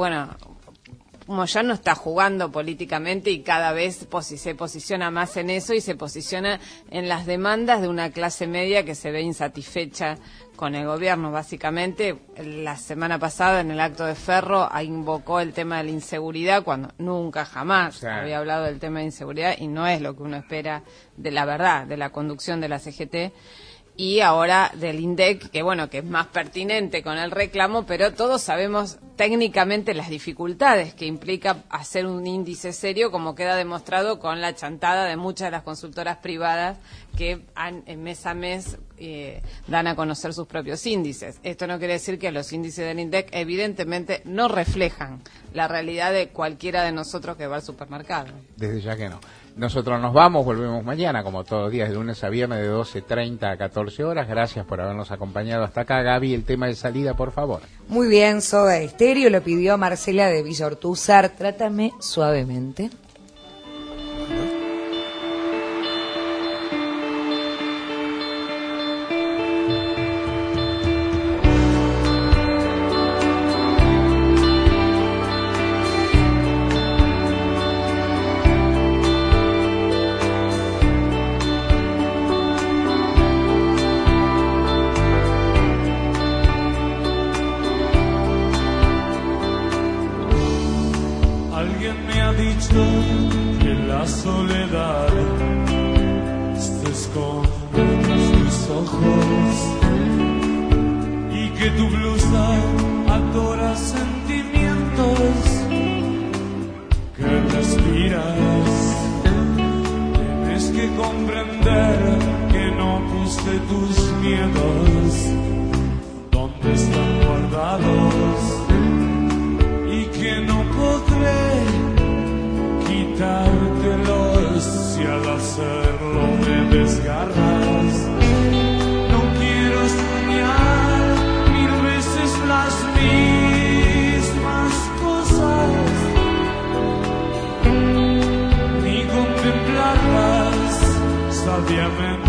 Moyano está jugando políticamente y cada vez se posiciona más en eso y se posiciona en las demandas de una clase media que se ve insatisfecha con el gobierno. Básicamente, la semana pasada en el acto de Ferro invocó el tema de la inseguridad cuando nunca jamás había hablado del tema de inseguridad, y no es lo que uno espera de la verdad, de la conducción de la CGT. Y ahora del INDEC, que es más pertinente con el reclamo, pero todos sabemos técnicamente las dificultades que implica hacer un índice serio, como queda demostrado con la chantada de muchas de las consultoras privadas que mes a mes dan a conocer sus propios índices. Esto no quiere decir que los índices del INDEC evidentemente no reflejan la realidad de cualquiera de nosotros que va al supermercado. Desde ya que no. Nosotros nos vamos, volvemos mañana, como todos los días, de lunes a viernes, de 12:30 a 14 horas. Gracias por habernos acompañado hasta acá. Gaby, el tema de salida, por favor. Muy bien, Soda Estéreo, lo pidió Marcela de Villa Ortúzar. Trátame suavemente. Alguien me ha dicho que la soledad se esconde tras tus ojos y que tu blusa adora sentimientos que respiras. Tienes que comprender que no puse tus miedos donde están guardados y que no podré quitártelos si al hacerlo me desgarras. No quiero soñar 1000 veces las mismas cosas, ni contemplarlas sabiamente